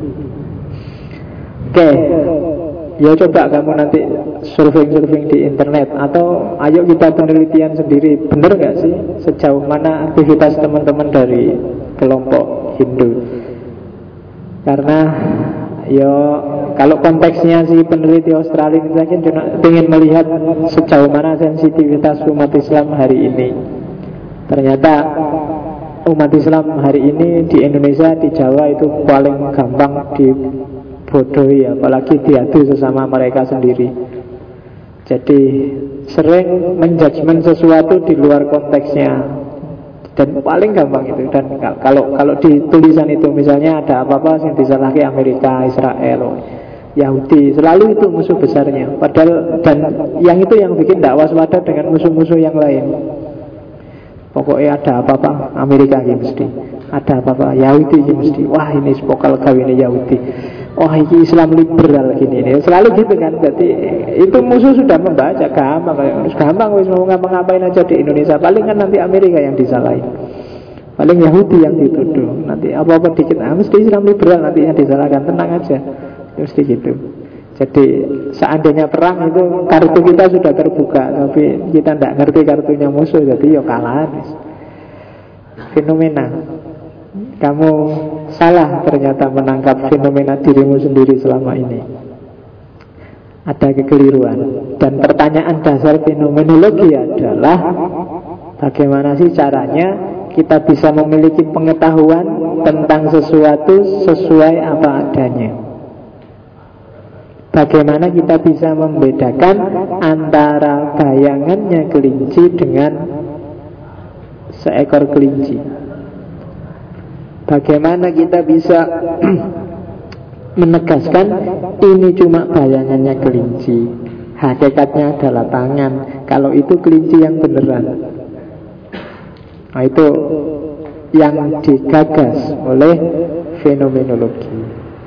Oke, ya coba kamu nanti surfing di internet, atau ayo kita penelitian sendiri. Benar nggak sih sejauh mana aktivitas teman-teman dari kelompok Hindu? Karena ya kalau konteksnya si peneliti Australia ini mungkin ingin melihat sejauh mana sensitivitas umat Islam hari ini. Ternyata umat Islam hari ini di Indonesia, di Jawa itu paling gampang dibodohi, apalagi diadu sesama mereka sendiri. Jadi sering menjudgment sesuatu di luar konteksnya. Dan paling gampang itu. Dan kalau di tulisan itu misalnya ada apa-apa yang disalahkan Amerika, Israel, Yahudi, selalu itu musuh besarnya. Padahal, dan yang itu yang bikin tidak waspada dengan musuh-musuh yang lain. Pokoknya ada apa-apa Amerika ini mesti, ada apa-apa Yahudi ini mesti. Wah ini spokal kawin Yahudi. Oh ini Islam liberal gini. Selalu gitu kan. Berarti itu musuh sudah membaca. Gampang wis mau ngapa-ngapain aja di Indonesia. Paling kan nanti Amerika yang disalahin, paling Yahudi yang dituduh. Nanti apa-apa dikit mesti Islam liberal nanti yang disalahkan. Tenang aja, mesti gitu. Jadi seandainya perang itu kartu kita sudah terbuka, tapi kita tidak ngerti kartunya musuh, jadi ya kalah. Fenomena. Kamu salah ternyata menangkap fenomena dirimu sendiri selama ini. Ada kekeliruan. Dan pertanyaan dasar fenomenologi adalah bagaimana sih caranya kita bisa memiliki pengetahuan tentang sesuatu sesuai apa adanya. Bagaimana kita bisa membedakan antara bayangannya kelinci dengan seekor kelinci. Bagaimana kita bisa menegaskan ini cuma bayangannya kelinci, hakikatnya adalah tangan. Kalau itu kelinci yang beneran. Nah, itu yang digagas oleh fenomenologi.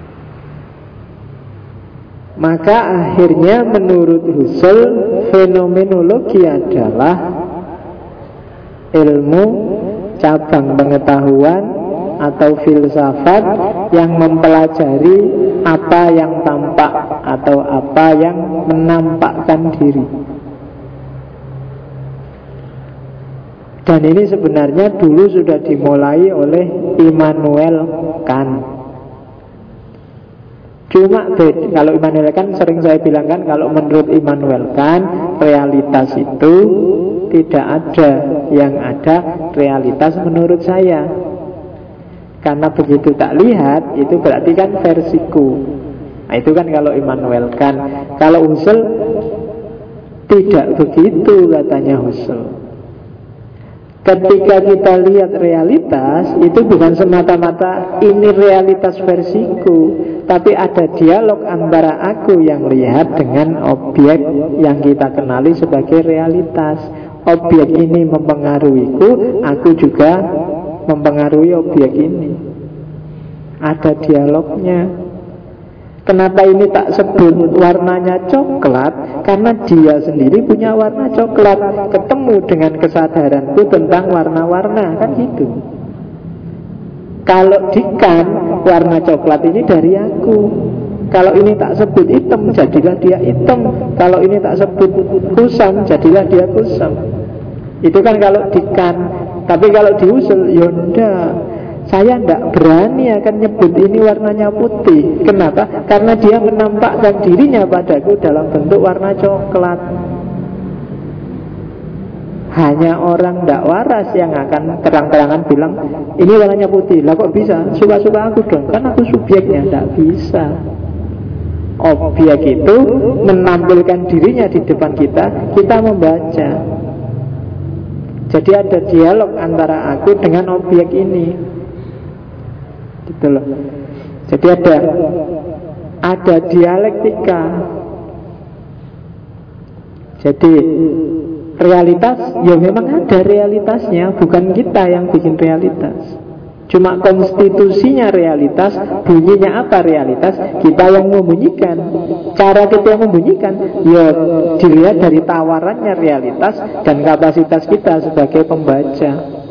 Maka akhirnya menurut Husserl, fenomenologi adalah ilmu cabang pengetahuan atau filsafat yang mempelajari apa yang tampak atau apa yang menampakkan diri. Dan ini sebenarnya dulu sudah dimulai oleh Immanuel Kant. Cuma kalau Immanuel Kant sering saya bilangkan, kalau menurut Immanuel Kant realitas itu tidak ada, yang ada realitas menurut saya. Karena begitu tak lihat, itu berarti kan versiku. Nah itu kan kalau Immanuel Kant. Kalau Husserl tidak begitu, katanya Husserl. Ketika kita lihat realitas, itu bukan semata-mata ini realitas versiku, tapi ada dialog antara aku yang lihat dengan objek yang kita kenali sebagai realitas. Objek ini mempengaruhiku, aku juga mempengaruhi objek ini. Ada dialognya. Kenapa ini tak sebut warnanya coklat? Karena dia sendiri punya warna coklat, ketemu dengan kesadaranku tentang warna-warna, kan gitu. Kalau di Kant, warna coklat ini dari aku. Kalau ini tak sebut hitam, jadilah dia hitam. Kalau ini tak sebut kusam, jadilah dia kusam. Itu kan kalau di Kant. Tapi kalau di Husserl, yaudah, saya tidak berani akan nyebut ini warnanya putih. Kenapa? Karena dia menampakkan dirinya padaku dalam bentuk warna coklat. Hanya orang tidak waras yang akan terang-terangan bilang ini warnanya putih. Lah kok bisa? Suka-suka aku dong, kan aku subjeknya. Tidak bisa. Objek itu menampilkan dirinya di depan kita, kita membaca. Jadi ada dialog antara aku dengan objek ini. Gitu loh. Jadi ada dialektika. Jadi realitas ya memang ada realitasnya, bukan kita yang bikin realitas. Cuma konstitusinya realitas, bunyinya apa realitas, kita yang membunyikan. Cara kita yang membunyikan ya dilihat dari tawarannya realitas dan kapasitas kita sebagai pembaca.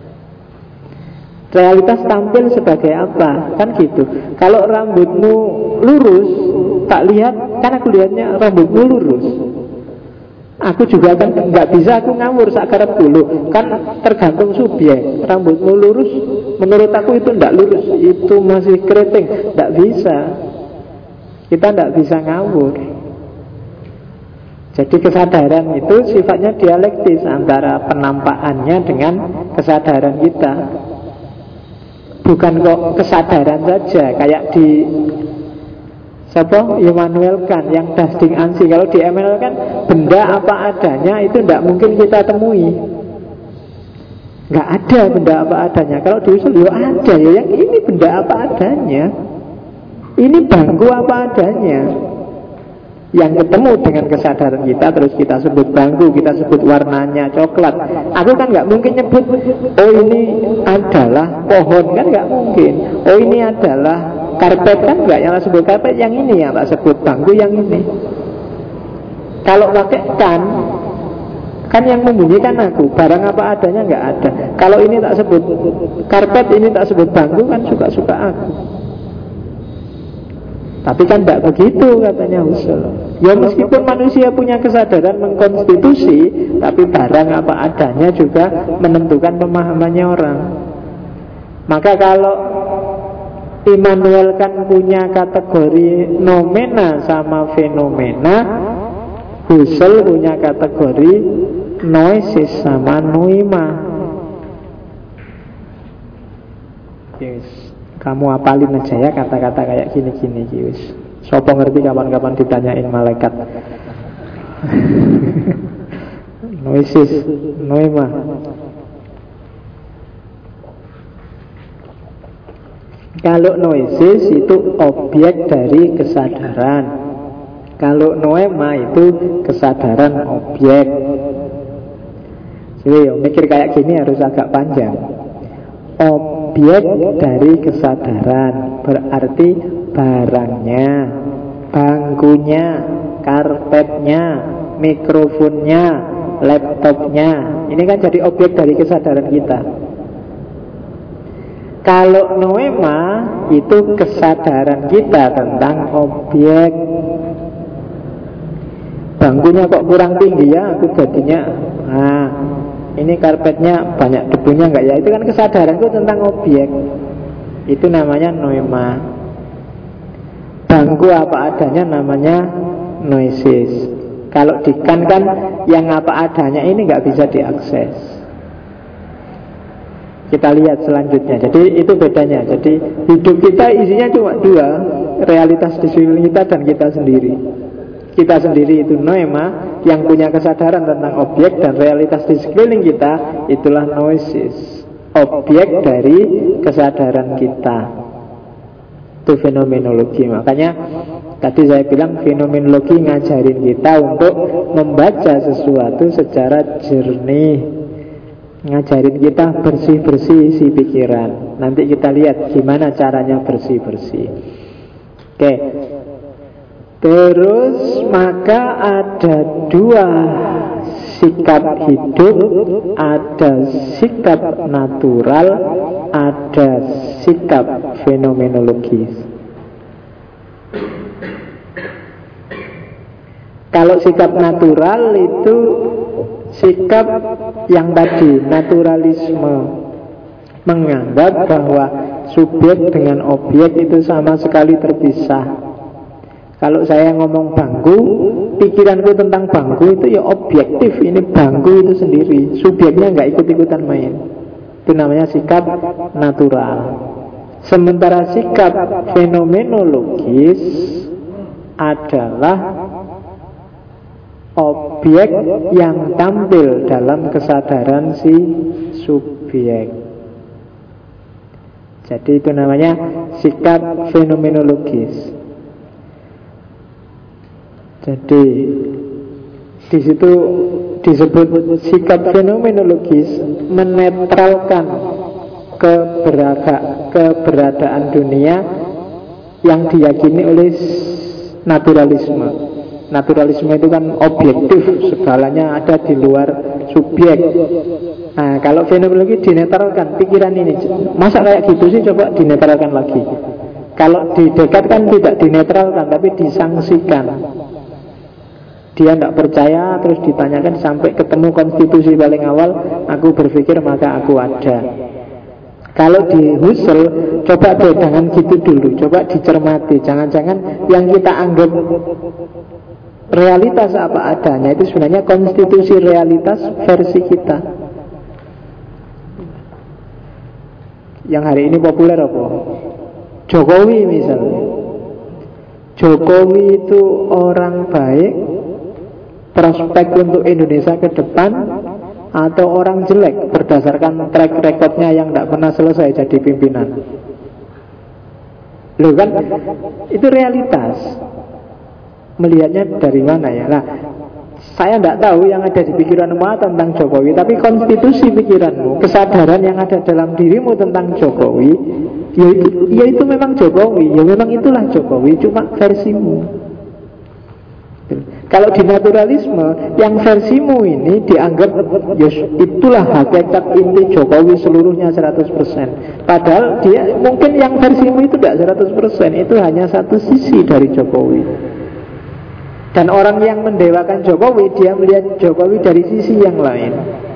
Realitas tampil sebagai apa? Kan gitu. Kalau rambutmu lurus, tak lihat, kan aku lihatnya rambutmu lurus. Aku juga kan nggak bisa aku ngawur sakarep dulu. Kan tergantung subjek. Rambutmu lurus, menurut aku itu tidak lurus, itu masih keriting, tidak bisa. Kita tidak bisa ngawur. Jadi kesadaran itu sifatnya dialektis antara penampakannya dengan kesadaran kita. Bukan kok kesadaran saja, kayak di Immanuel Kant yang Dasting Ansi. Kalau di Immanuel Kant benda apa adanya itu tidak mungkin kita temui. Nggak ada benda apa adanya. Kalau di Husserl ada ya, yang ini benda apa adanya. Ini bangku apa adanya. Yang ketemu dengan kesadaran kita, terus kita sebut bangku, kita sebut warnanya coklat. Aku kan nggak mungkin nyebut, oh ini adalah pohon, kan nggak mungkin. Oh ini adalah karpet, kan nggak, yang sebut karpet yang ini, yang tak sebut bangku yang ini. Kalau pakai kan yang membunyikan aku, barang apa adanya nggak ada. Kalau ini tak sebut karpet, ini tak sebut bangku, kan suka-suka aku. Tapi kan tidak begitu katanya Husserl. Ya meskipun manusia punya kesadaran mengkonstitusi, tapi barang apa adanya juga menentukan pemahamannya orang. Maka kalau Immanuel kan punya kategori nomena sama fenomena, Husserl punya kategori noesis sama noema. Yes. Kamu apalin aja ya kata-kata kayak gini-gini wis. Sopo ngerti kapan-kapan ditanyain malaikat. Noesis, noema. Kalau noesis itu objek dari kesadaran. Kalau noema itu kesadaran objek. Jadi mikir kayak gini harus agak panjang. Objek dari kesadaran berarti barangnya, bangkunya, karpetnya, mikrofonnya, laptopnya. Ini kan jadi objek dari kesadaran kita. Kalau noema itu kesadaran kita tentang objek. Bangkunya kok kurang tinggi ya, aku jadinya ini karpetnya banyak debunya enggak ya? Itu kan kesadaranku tentang objek. Itu namanya noema. Bangku apa adanya namanya noesis. Kalau di Kant kan yang apa adanya ini enggak bisa diakses. Kita lihat selanjutnya. Jadi itu bedanya. Jadi hidup kita isinya cuma dua, realitas di sekeliling kita dan kita sendiri. Kita sendiri itu noema, yang punya kesadaran tentang objek, dan realitas di sekeliling kita itulah noesis, objek dari kesadaran kita. Itu fenomenologi. Makanya tadi saya bilang fenomenologi ngajarin kita untuk membaca sesuatu secara jernih, ngajarin kita bersih-bersih isi pikiran. Nanti kita lihat gimana caranya bersih-bersih. Oke. Terus maka ada dua sikap hidup, ada sikap natural, ada sikap fenomenologis. Kalau sikap natural itu sikap yang tadi, naturalisme, menganggap bahwa subjek dengan objek itu sama sekali terpisah. Kalau saya ngomong bangku, pikiranku tentang bangku itu ya objektif. Ini bangku itu sendiri, subjeknya nggak ikut-ikutan main. Itu namanya sikap natural. Sementara sikap fenomenologis adalah objek yang tampil dalam kesadaran si subjek. Jadi itu namanya sikap fenomenologis. Jadi di situ disebut sikap fenomenologis, menetralkan keberadaan dunia yang diyakini oleh naturalisme. Naturalisme itu kan objektif, segalanya ada di luar subjek. Nah, kalau fenomenologi dinetralkan pikiran ini. Masa kayak gitu sih, coba dinetralkan lagi. Kalau di Descartes kan tidak dinetralkan, tapi disangsikan. Dia tidak percaya, terus ditanyakan sampai ketemu konstitusi paling awal, aku berpikir maka aku ada. Kalau di Husserl, coba deh jangan gitu dulu, coba dicermati. Jangan-jangan yang kita anggap realitas apa adanya itu sebenarnya konstitusi realitas versi kita. Yang hari ini populer apa? Jokowi misalnya. Jokowi itu orang baik, prospek untuk Indonesia ke depan, atau orang jelek berdasarkan track recordnya yang tidak pernah selesai jadi pimpinan. Loh kan, itu realitas. Melihatnya dari mana ya? Nah, saya tidak tahu yang ada di pikiranmu tentang Jokowi, tapi konstitusi pikiranmu, kesadaran yang ada dalam dirimu tentang Jokowi, yaitu memang Jokowi, ya memang itulah Jokowi, cuma versimu. Kalau di naturalisme, yang versimu ini dianggap itulah hakikat inti Jokowi seluruhnya 100%. Padahal dia mungkin yang versimu itu tidak 100%, itu hanya satu sisi dari Jokowi. Dan orang yang mendewakan Jokowi, dia melihat Jokowi dari sisi yang lain.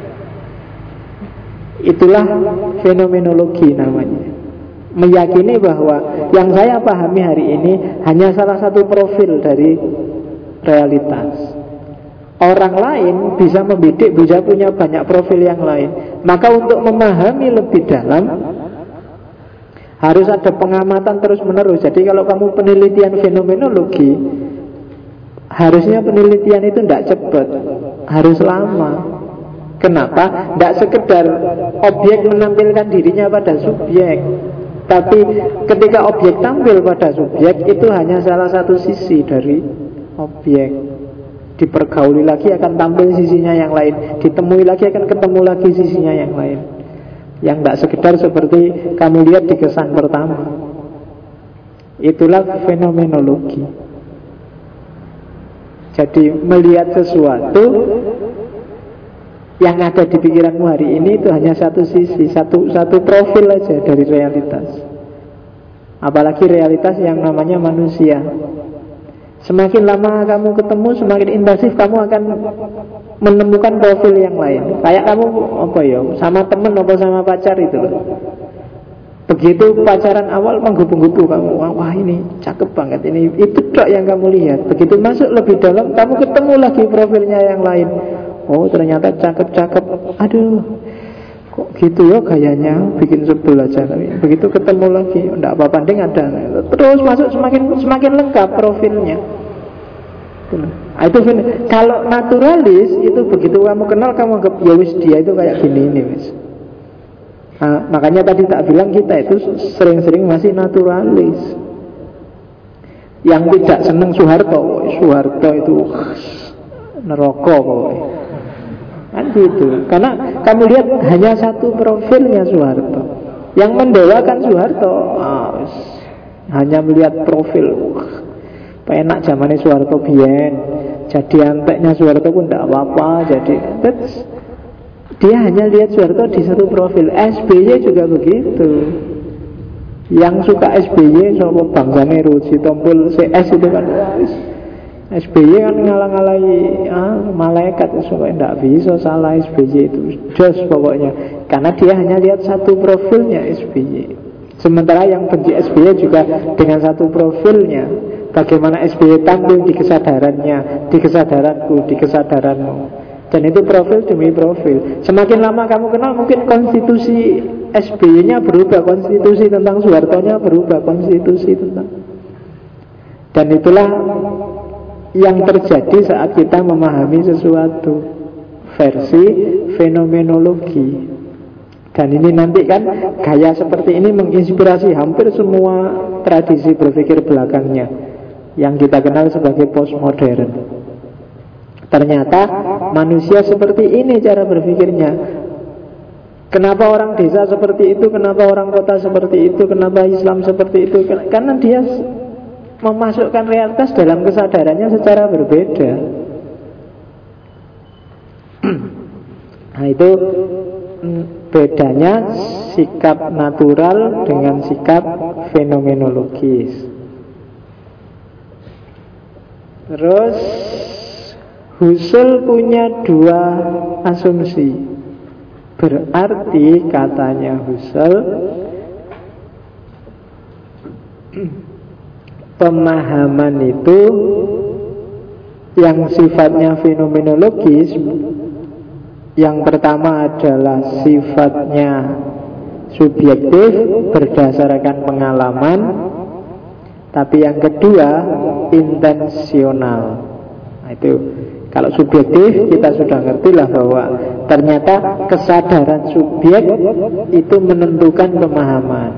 Itulah fenomenologi namanya. Meyakini bahwa yang saya pahami hari ini hanya salah satu profil dari realitas. Orang lain bisa membidik, bisa punya banyak profil yang lain. Maka untuk memahami lebih dalam harus ada pengamatan terus menerus. Jadi kalau kamu penelitian fenomenologi, harusnya penelitian itu tidak cepat, harus lama. Kenapa? Tidak sekedar objek menampilkan dirinya pada subjek, tapi ketika objek tampil pada subjek, itu hanya salah satu sisi dari objek. Dipergauli lagi akan tampil sisinya yang lain, ditemui lagi akan ketemu lagi sisinya yang lain, yang tidak sekedar seperti kamu lihat di kesan pertama. Itulah fenomenologi. Jadi melihat sesuatu yang ada di pikiranmu hari ini itu hanya satu sisi, satu profil aja dari realitas. Apalagi realitas yang namanya manusia. Semakin lama kamu ketemu, semakin intensif kamu akan menemukan profil yang lain. Kayak kamu sama temen atau sama pacar itu loh. Begitu pacaran awal menggebu-gebu kamu, wah ini cakep banget, ini itu tok yang kamu lihat. Begitu masuk lebih dalam, kamu ketemu lagi profilnya yang lain. Oh ternyata cakep-cakep. Aduh, kok gitu ya gayanya, bikin sebel aja. Tapi begitu ketemu lagi, enggak apa-apa, banding ada. Terus masuk semakin lengkap profilnya. Itu kalau naturalis itu begitu kamu kenal, kamu anggap ya wis dia itu kayak gini ini wis. Makanya tadi tak bilang kita itu sering-sering masih naturalis. Yang tidak seneng Soeharto itu neraka pokoknya. Kan gitu. Karena kamu lihat hanya satu profilnya Soeharto. Yang mendewakan Soeharto hanya melihat profil. Enak zamannya Soeharto biyen. Jadi anteknya Soeharto pun tidak apa-apa. Jadi dia hanya lihat Soeharto di satu profil. SBY juga begitu. Yang suka SBY sama bangsane Ruji Tompul CS itu kan SBY kan ngalang-alai malaikat. Supaya tidak bisa salah SBY itu jos pokoknya. Karena dia hanya lihat satu profilnya SBY. Sementara yang benci SBY juga dengan satu profilnya. Bagaimana SBY tampil di kesadarannya, di kesadaranku, di kesadaranmu. Dan itu profil demi profil. Semakin lama kamu kenal, mungkin konstitusi SBY-nya berubah, konstitusi tentang Soeharto-nya berubah, konstitusi tentang. Dan itulah yang terjadi saat kita memahami sesuatu, versi fenomenologi. Dan ini nanti kan gaya seperti ini menginspirasi hampir semua tradisi berpikir belakangnya yang kita kenal sebagai postmodern. Ternyata manusia seperti ini cara berpikirnya. Kenapa orang desa seperti itu, kenapa orang kota seperti itu, kenapa Islam seperti itu? Karena dia memasukkan realitas dalam kesadarannya secara berbeda. Nah itu bedanya sikap natural dengan sikap fenomenologis. Terus Husserl punya dua asumsi. Berarti katanya Husserl, pemahaman itu yang sifatnya fenomenologis, yang pertama adalah sifatnya subjektif berdasarkan pengalaman, tapi yang kedua intensional. Nah, itu kalau subjektif kita sudah ngerti lah bahwa ternyata kesadaran subjek itu menentukan pemahaman.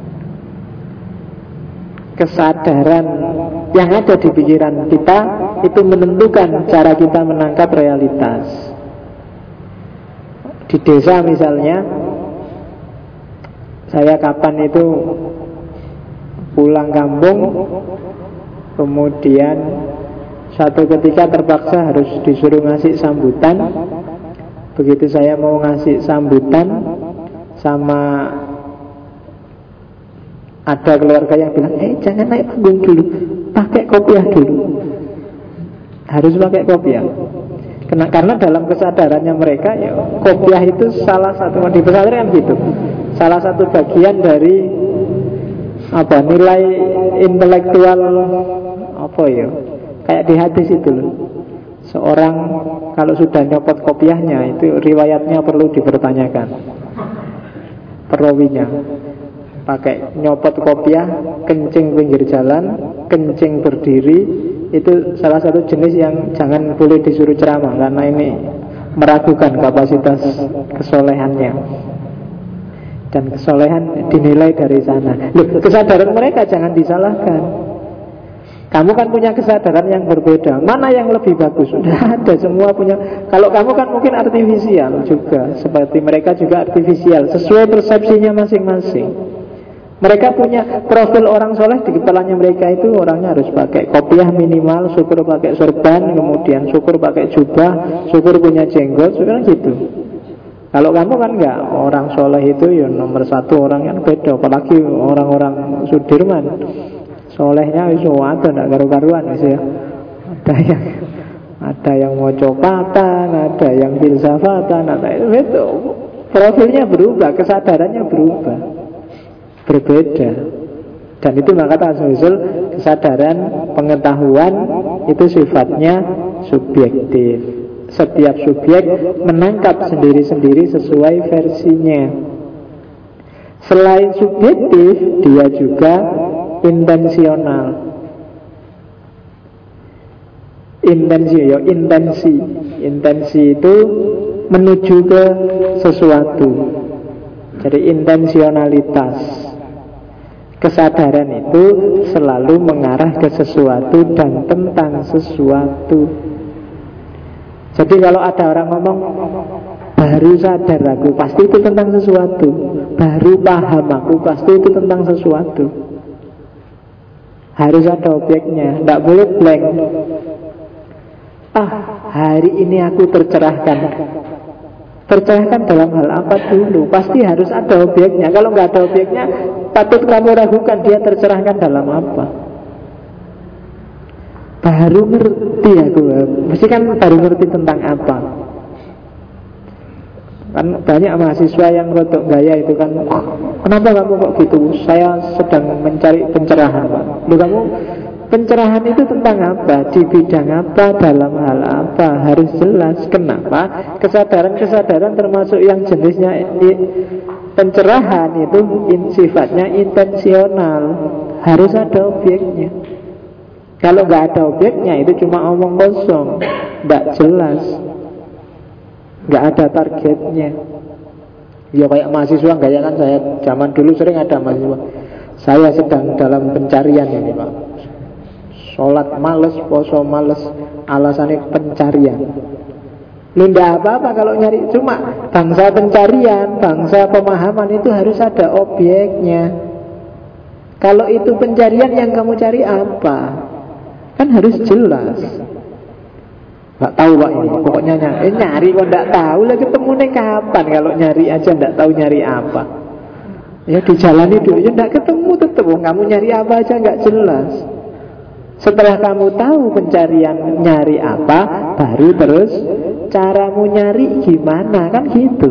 Kesadaran yang ada di pikiran kita itu menentukan cara kita menangkap realitas. Di desa misalnya, saya kapan itu pulang kampung, kemudian Satu ketika terpaksa harus disuruh ngasih sambutan. Begitu saya mau ngasih sambutan, sama ada keluarga yang bilang, jangan naik panggung dulu, pakai kopiah dulu. Harus pakai kopiah. Karena dalam kesadarannya mereka, ya, kopiah itu salah satu, di pesantren kan gitu, salah satu bagian dari nilai intelektual, kayak di hadis itu loh. Seorang kalau sudah nyopot kopiahnya, itu riwayatnya perlu dipertanyakan, perawinya. Pakai nyopot kopiah, kencing pinggir jalan, kencing berdiri, itu salah satu jenis yang jangan boleh disuruh ceramah, karena ini meragukan kapasitas kesolehannya. Dan kesolehan dinilai dari sana. Loh, kesadaran mereka jangan disalahkan. Kamu kan punya kesadaran yang berbeda. Mana yang lebih bagus? Sudah ada, semua punya. Kalau kamu kan mungkin artifisial juga, seperti mereka juga artifisial, sesuai persepsinya masing-masing. Mereka punya profil orang soleh di kepalanya mereka itu, orangnya harus pakai kopiah minimal, syukur pakai sorban, kemudian syukur pakai jubah, syukur punya jenggot, syukur gitu. Kalau kamu kan enggak, orang soleh itu ya nomor satu, orang yang beda. Apalagi orang-orang Sudirman, solehnya itu enggak karu-karuan ya. Ada yang mau copatan, ada yang filsafatan, itu profilnya berubah, kesadarannya berubah, berbeda. Dan itu maka asal-usul kesadaran, pengetahuan itu sifatnya subjektif. Setiap subjek menangkap sendiri-sendiri sesuai versinya. Selain subjektif, dia juga intensional. Intensi itu menuju ke sesuatu. Jadi intensionalitas. Kesadaran itu selalu mengarah ke sesuatu dan tentang sesuatu. Jadi kalau ada orang ngomong, baru sadar aku, pasti itu tentang sesuatu. Baru paham aku, pasti itu tentang sesuatu. Harus ada objeknya, tidak boleh blank. Hari ini aku tercerahkan. Tercerahkan dalam hal apa dulu? Pasti harus ada objeknya. Kalau nggak ada objeknya, patut kamu ragukan dia tercerahkan dalam apa. Baru ngerti aku, mesti kan baru ngerti tentang apa. Kan banyak mahasiswa yang rotok gaya itu kan, kenapa kamu kok gitu? Saya sedang mencari pencerahan, Pak. Loh, kamu pencerahan itu tentang apa? Di bidang apa? Dalam hal apa? Harus jelas. Kenapa? Kesadaran-kesadaran termasuk yang jenisnya pencerahan itu sifatnya intensional. Harus ada objeknya. Kalau nggak ada objeknya itu cuma omong kosong, nggak jelas, nggak ada targetnya. Ya kayak mahasiswa gaya kan, saya zaman dulu sering ada mahasiswa, saya sedang dalam pencarian ini Pak, sholat males, poso males, alasannya pencarian. Lu nggak apa-apa kalau nyari, cuma bangsa pencarian, bangsa pemahaman itu harus ada objeknya. Kalau itu pencarian, yang kamu cari apa? Kan harus jelas. Gak tahu Pak ini, pokoknya nyari kok gak tahu lah, ketemunya kapan? Kalau nyari aja gak tahu nyari apa, ya dijalani dulu, ya gak ketemu tetep. Kamu nyari apa aja gak jelas. Setelah kamu tahu pencarian nyari apa, baru terus caramu nyari gimana, kan gitu.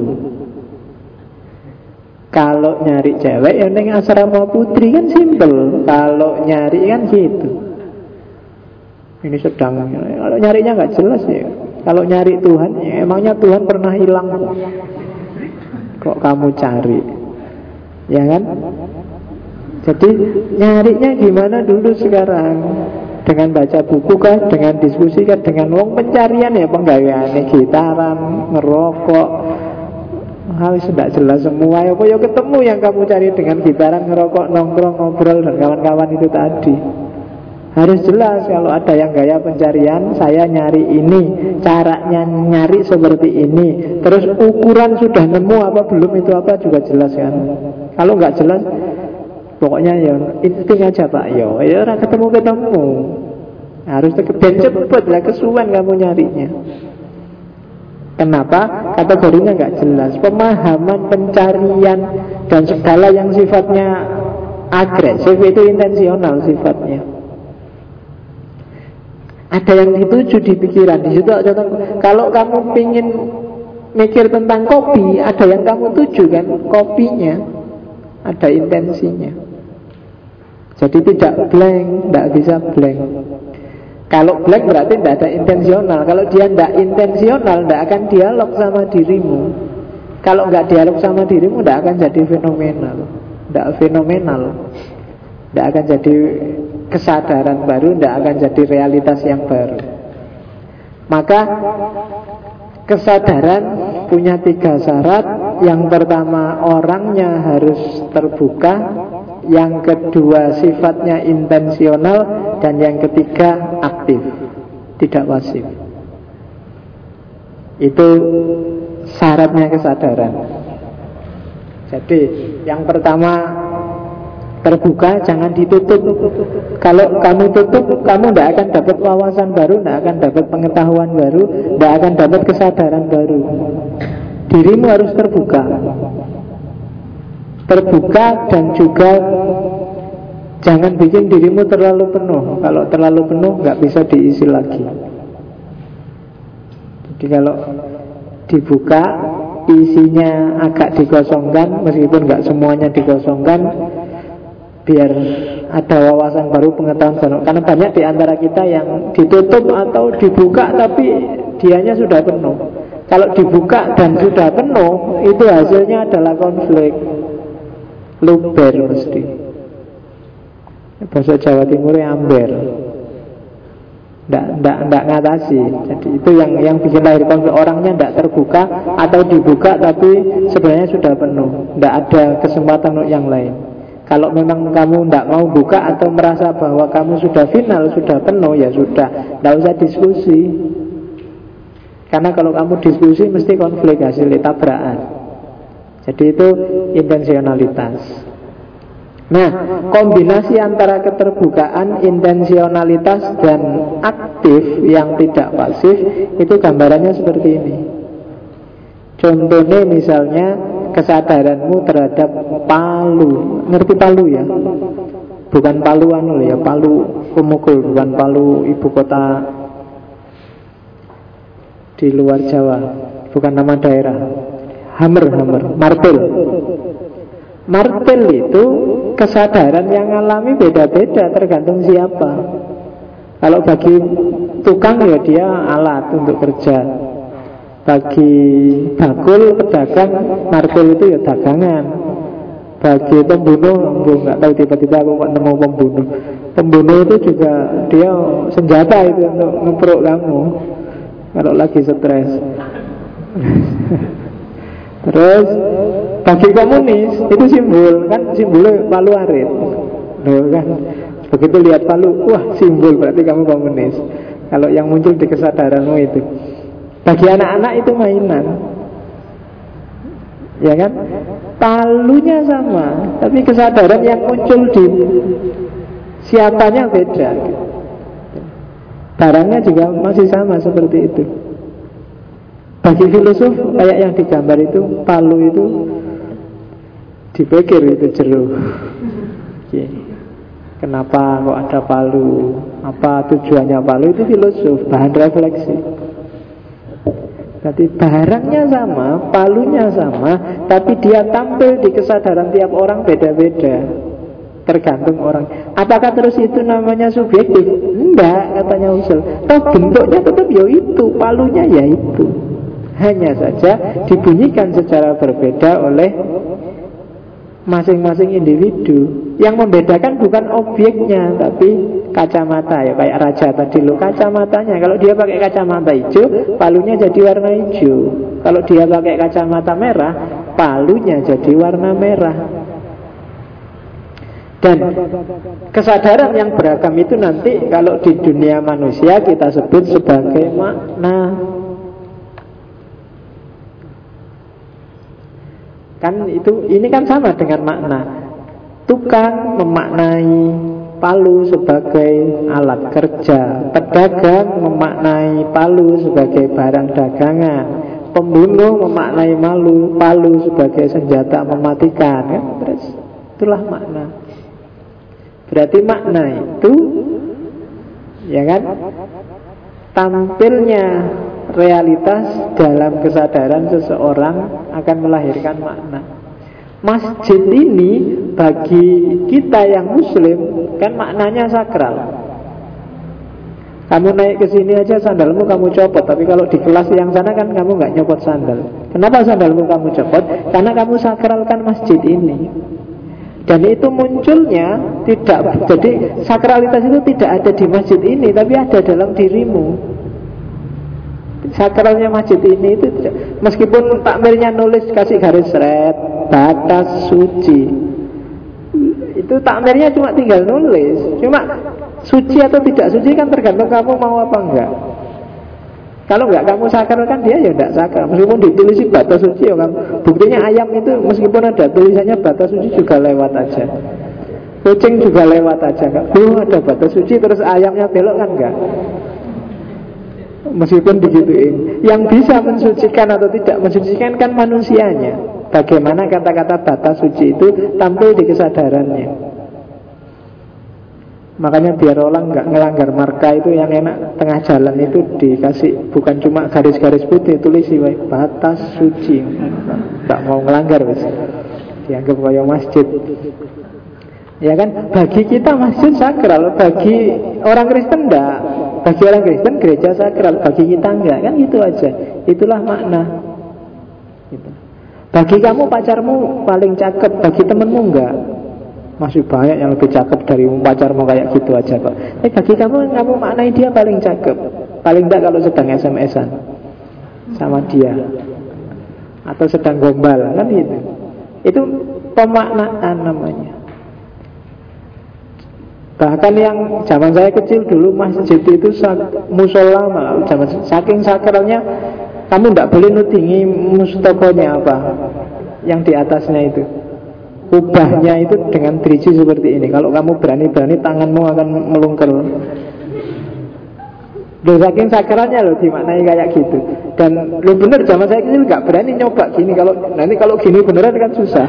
Kalau nyari cewek yang neng asrama putri kan simpel. Kalau nyari kan gitu. Ini sedang, kalau nyarinya nggak jelas ya. Kalau nyari Tuhan, ya emangnya Tuhan pernah hilang kok kamu cari, ya kan? Jadi nyarinya gimana dulu sekarang? Dengan baca buku kah? Dengan diskusi kah? Dengan wong pencarian ya, penggayaan gitaran, ngerokok, harus tidak jelas semua. Ya ketemu yang kamu cari dengan gitaran, ngerokok, nongkrong, ngobrol dan kawan-kawan itu tadi. Harus jelas. Kalau ada yang gaya pencarian, saya nyari ini, caranya nyari seperti ini, terus ukuran sudah nemu apa belum, itu apa juga jelas kan. Kalau nggak jelas, pokoknya ya insting aja Pak, ya ketemu. Harus ben cepet lah, kesuwen kamu nyarinya. Kenapa? Kategorinya nggak jelas. Pemahaman, pencarian, dan segala yang sifatnya agresif itu intensional sifatnya. Ada yang dituju di pikiran. Di situ kalau kamu ingin mikir tentang kopi, ada yang kamu tuju kan, kopinya, ada intensinya. Jadi tidak blank, tidak bisa blank. Kalau blank berarti tidak ada intensional. Kalau dia tidak intensional, tidak akan dialog sama dirimu. Kalau nggak dialog sama dirimu, tidak akan jadi fenomenal. Tidak fenomenal, tidak akan jadi kesadaran baru, tidak akan jadi realitas yang baru. Maka kesadaran punya 3 syarat. Yang pertama, orangnya harus terbuka. Yang kedua, sifatnya intensional. Dan yang ketiga, aktif, tidak pasif. Itu syaratnya kesadaran. Jadi yang pertama, terbuka, jangan ditutup. Kalau kamu tutup, kamu tidak akan dapat wawasan baru, tidak akan dapat pengetahuan baru, tidak akan dapat kesadaran baru. Dirimu harus terbuka. Terbuka dan juga jangan bikin dirimu terlalu penuh. Kalau terlalu penuh nggak bisa diisi lagi. Jadi kalau dibuka, isinya agak dikosongkan, meskipun nggak semuanya dikosongkan, biar ada wawasan baru, pengetahuan baru. Karena banyak di antara kita yang ditutup atau dibuka tapi dianya sudah penuh. Kalau dibuka dan sudah penuh, itu hasilnya adalah konflik, luber mesti. Bahasa Jawa Timurnya amber, ndak ngatasi. Jadi itu yang bikin lahir konflik. Orangnya ndak terbuka atau dibuka tapi sebenarnya sudah penuh, ndak ada kesempatan untuk yang lain. Kalau memang kamu ndak mau buka atau merasa bahwa kamu sudah final, sudah penuh, ya sudah, ndak usah diskusi. Karena kalau kamu diskusi mesti konflik, hasilnya tabrakan. Jadi itu intensionalitas. Nah, kombinasi antara keterbukaan, intensionalitas, dan aktif yang tidak pasif, itu gambarannya seperti ini. Contohnya misalnya kesadaranmu terhadap palu. Ngerti palu ya? Bukan palu ya, palu pemukul, bukan palu ibu kota di luar Jawa, bukan nama daerah. Hammer, martel. Martel itu kesadaran yang alami beda-beda tergantung siapa. Kalau bagi tukang ya dia alat untuk kerja. Bagi bakul pedagang, martel itu ya dagangan. Bagi pembunuh, nggak tahu tiba-tiba aku kok nemu pembunuh. Pembunuh itu juga dia senjata itu untuk ngeprok kamu kalau lagi stres. Terus bagi komunis itu simbol, kan simbolnya palu arit. Loh kan, begitu lihat palu, wah simbol, berarti kamu komunis. Kalau yang muncul di kesadaranmu itu. Bagi anak-anak itu mainan, ya kan? Palunya sama, tapi kesadaran yang muncul di siapanya beda. Barangnya juga masih sama seperti itu. Bagi filosof kayak yang digambar itu, palu itu dipikir itu jeruk. Kenapa kok ada palu? Apa tujuannya palu? Itu filosof, bahan refleksi. Berarti barangnya sama, palunya sama, tapi dia tampil di kesadaran tiap orang beda-beda, tergantung orang. Apakah terus itu namanya subjektif? Enggak, katanya Husserl. Toh bentuknya tetap ya itu, palunya ya itu. Hanya saja dibunyikan secara berbeda oleh masing-masing individu. Yang membedakan bukan objeknya, tapi kacamata. Ya kayak raja tadi lo, kacamatanya. Kalau dia pakai kacamata hijau, palunya jadi warna hijau. Kalau dia pakai kacamata merah, palunya jadi warna merah. Dan kesadaran yang beragam itu nanti kalau di dunia manusia kita sebut sebagai makna. Kan itu, ini kan sama dengan makna. Tukang memaknai palu sebagai alat kerja, pedagang memaknai palu sebagai barang dagangan, pembunuh memaknai palu sebagai senjata mematikan, kan? Terus itulah makna. Berarti makna itu, ya kan, tampilnya realitas dalam kesadaran seseorang akan melahirkan makna. Masjid ini bagi kita yang muslim kan maknanya sakral. Kamu naik ke sini aja sandalmu kamu copot, tapi kalau di kelas yang sana kan kamu nggak nyopot sandal. Kenapa sandalmu kamu copot? Karena kamu sakralkan masjid ini. Dan itu munculnya tidak, jadi sakralitas itu tidak ada di masjid ini, tapi ada dalam dirimu. Sakralnya masjid ini itu meskipun takmirnya nulis kasih garis red batas suci, itu takmirnya cuma tinggal nulis. Cuma suci atau tidak suci kan tergantung kamu mau apa enggak. Kalau enggak kamu sakralkan dia ya enggak sakral. Meskipun ditulis batas suci ya kamu. Buktinya ayam itu meskipun ada tulisannya batas suci juga lewat aja. Kucing juga lewat aja kan. Ada batas suci terus ayamnya belok kan enggak. Meskipun digituin. Yang bisa mensucikan atau tidak mensucikan kan manusianya. Bagaimana kata-kata batas suci itu tampil di kesadarannya. Makanya biar orang nggak ngelanggar marka itu yang enak, tengah jalan itu dikasih bukan cuma garis-garis putih, tulisi batas suci. Nggak mau ngelanggar wis. Dianggap kayak masjid. Ya kan, bagi kita masjid sakral, bagi orang Kristen enggak. Bagi orang Kristen gereja sakral, bagi kita enggak, kan gitu aja. Itulah makna. Gitu. Bagi kamu pacarmu paling cakep, bagi temenmu enggak. Masih banyak yang lebih cakep dari pacarmu kayak gitu aja kok. Bagi kamu maknai dia paling cakep. Paling enggak kalau sedang SMS-an sama dia atau sedang gombal, kan gitu. Itu pemaknaan namanya. Bahkan yang zaman saya kecil dulu masjid itu musola malah zaman saking sakralnya kamu tidak boleh nudingi mustokonya apa yang di atasnya itu. Kubahnya itu dengan driji seperti ini. Kalau kamu berani-berani tanganmu akan melungker. Loh, saking sakralnya loh dimaknai kayak gitu. Dan lo bener zaman saya kecil nggak berani nyoba gini. Kalau nanti kalau gini beneran kan susah.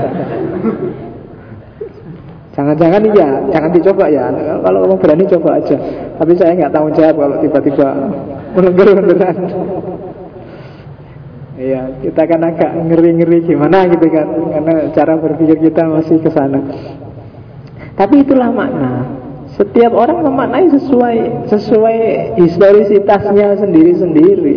Jangan-jangan iya, jangan dicoba ya. Kalau kamu berani coba aja. Tapi saya nggak tanggung jawab kalau tiba-tiba melanggar beneran. Iya, kita kan agak ngeri-ngeri gimana gitu kan, karena cara berpikir kita masih ke sana. Tapi itulah makna. Setiap orang memaknai sesuai historisitasnya sendiri-sendiri.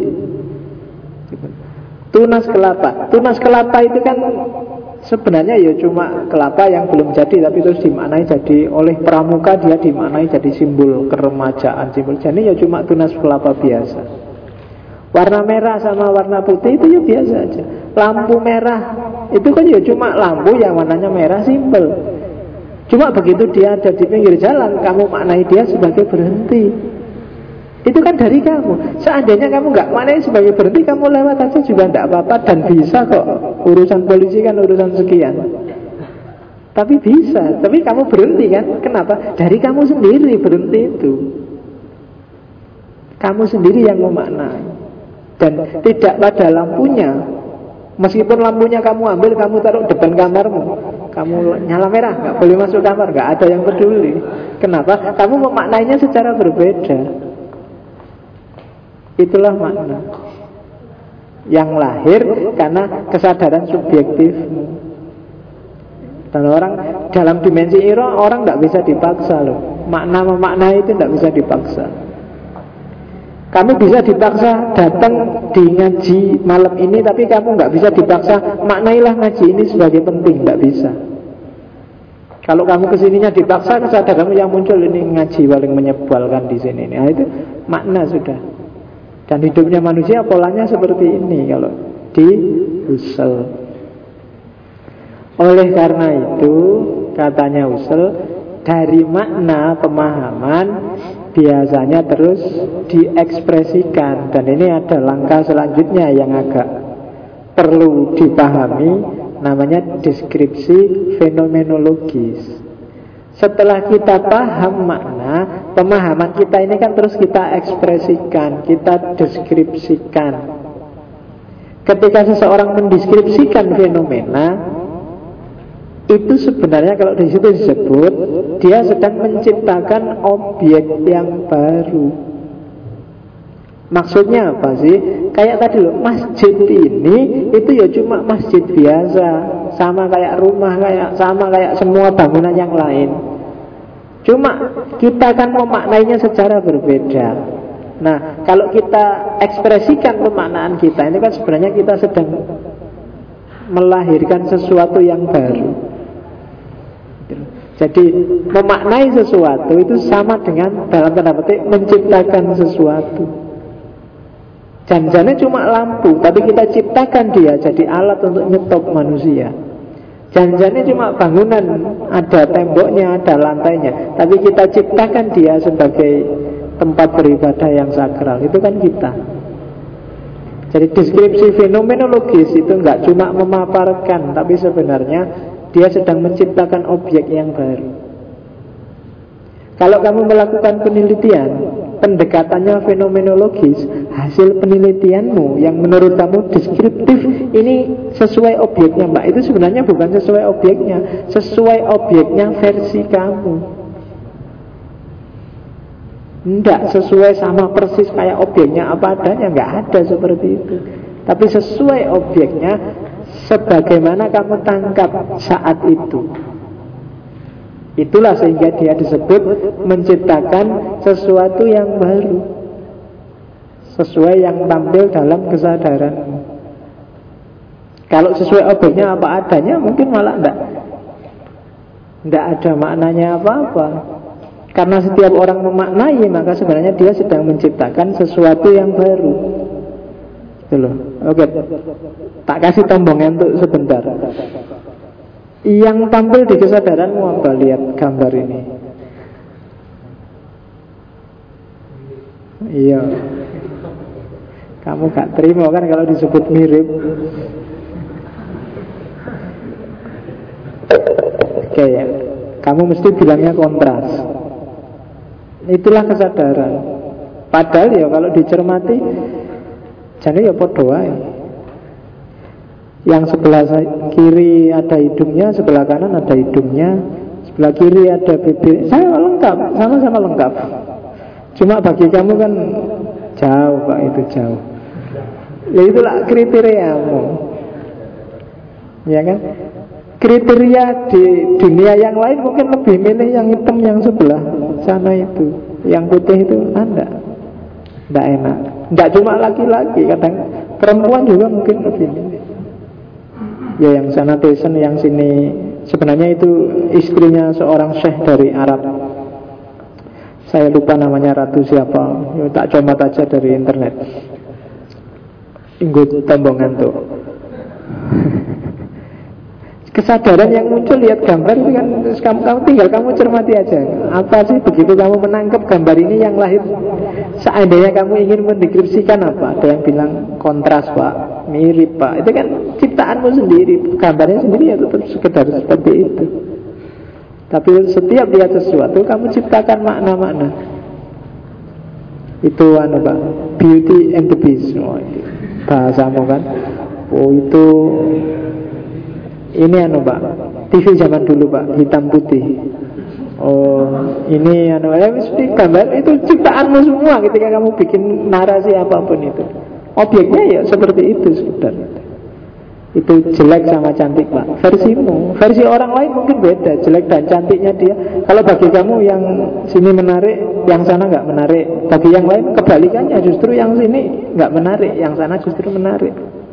Tunas kelapa itu kan sebenarnya ya cuma kelapa yang belum jadi, tapi terus dimaknai jadi oleh pramuka, dia dimaknai jadi simbol keremajaan, simbol. Jadi ya cuma tunas kelapa biasa. Warna merah sama warna putih itu ya biasa aja. Lampu merah itu kan ya cuma lampu yang warnanya merah, simpel. Cuma begitu dia ada di pinggir jalan, kamu maknai dia sebagai berhenti. Itu kan dari kamu. Seandainya kamu nggak maknai sebagai berhenti, kamu lewat aja juga tidak apa-apa dan bisa kok. Urusan polisi kan urusan sekian. Tapi bisa, tapi kamu berhenti kan? Kenapa? Dari kamu sendiri berhenti itu. Kamu sendiri yang memaknai. Dan tidak pada lampunya. Meskipun lampunya kamu ambil, kamu taruh depan kamarmu, kamu nyala merah, nggak boleh masuk kamar, nggak ada yang peduli. Kenapa? Kamu memaknainya secara berbeda. Itulah makna yang lahir karena kesadaran subjektifmu. Dan orang dalam dimensi iro, orang nggak bisa dipaksa loh. Makna memaknai itu nggak bisa dipaksa. Kamu bisa dipaksa datang di ngaji malam ini, tapi kamu nggak bisa dipaksa maknailah ngaji ini sebagai penting, nggak bisa. Kalau kamu kesininya dipaksa, kesadaranmu yang muncul ini ngaji paling menyebalkan di sini. Nah itu makna sudah. Dan hidupnya manusia polanya seperti ini kalau di Husserl. Oleh karena itu katanya Husserl, dari makna pemahaman biasanya terus diekspresikan. Dan ini ada langkah selanjutnya yang agak perlu dipahami, namanya deskripsi fenomenologis. Setelah kita paham makna, pemahaman kita ini kan terus kita ekspresikan, kita deskripsikan. Ketika seseorang mendeskripsikan fenomena, itu sebenarnya kalau di situ disebut dia sedang menciptakan objek yang baru. Maksudnya apa sih? Kayak tadi loh, masjid ini itu ya cuma masjid biasa, sama kayak rumah, sama kayak semua bangunan yang lain. Cuma kita kan memaknainya secara berbeda. Nah, kalau kita ekspresikan pemaknaan kita, ini kan sebenarnya kita sedang melahirkan sesuatu yang baru. Jadi memaknai sesuatu itu sama dengan dalam tanda petik menciptakan sesuatu. Janjane cuma lampu, tapi kita ciptakan dia jadi alat untuk nyetop manusia. Janjane cuma bangunan, ada temboknya, ada lantainya, tapi kita ciptakan dia sebagai tempat beribadah yang sakral. Itu kan kita. Jadi deskripsi fenomenologis itu enggak cuma memaparkan, tapi sebenarnya dia sedang menciptakan objek yang baru. Kalau kamu melakukan penelitian, pendekatannya fenomenologis, hasil penelitianmu yang menurut kamu deskriptif, ini sesuai objeknya Mbak, itu sebenarnya bukan sesuai objeknya, sesuai objeknya versi kamu. Tidak sesuai sama persis kayak objeknya apa adanya, nggak ada seperti itu. Tapi sesuai objeknya sebagaimana kamu tangkap saat itu. Itulah sehingga dia disebut menciptakan sesuatu yang baru, sesuai yang tampil dalam kesadaranmu. Kalau sesuai objeknya apa adanya, mungkin malah enggak ada maknanya apa-apa. Karena setiap orang memaknai, maka sebenarnya dia sedang menciptakan sesuatu yang baru. Itu loh. Oke, tak kasih tombol ngantuk sebentar. Yang tampil di kesadaranmu apa? Lihat gambar ini. Iya. Kamu gak terima kan kalau disebut mirip. Oke ya. Kamu mesti bilangnya kontras. Itulah kesadaran. Padahal ya kalau dicermati, jadi ya podo wae. Yang sebelah kiri ada hidungnya, sebelah kanan ada hidungnya, sebelah kiri ada bibir. Saya lengkap, sama-sama lengkap. Cuma bagi kamu kan jauh Pak, itu jauh. Ya itulah kriteriamu, ya kan? Kriteria di dunia yang lain mungkin lebih milih yang hitam yang sebelah sana itu. Yang putih itu enggak enak. Enggak cuma laki-laki, kadang perempuan juga mungkin lebih milih. Ya yang sana Tyson, yang sini sebenarnya itu istrinya seorang syekh dari Arab. Saya lupa namanya Ratu siapa. Ya, tak coba aja dari internet. Inggut tombongan tuh. Kesadaran yang muncul lihat gambar itu kan kamu tinggal kamu cermati aja. Apa sih begitu kamu menangkap gambar ini yang lahir? Seandainya kamu ingin mendeskripsikan apa? Ada yang bilang kontras Pak, mirip Pak. Itu kan ciptaanmu sendiri, gambarnya sendiri ya tetap sekedar seperti itu. Tapi setiap lihat sesuatu kamu ciptakan makna-makna. Itu Pak, Beauty and the Beast. Oh, bahasamu kan? Oh itu ini Pak, TV zaman dulu Pak, hitam putih. Oh, ini mesti gambar itu ciptaanmu semua ketika kamu bikin narasi apapun itu. Objeknya ya seperti itu sebenarnya. Itu jelek sama cantik Pak, versimu. Versi orang lain mungkin beda, jelek dan cantiknya dia. Kalau bagi kamu yang sini menarik, yang sana nggak menarik. Bagi yang lain kebalikannya, justru yang sini nggak menarik, yang sana justru menarik.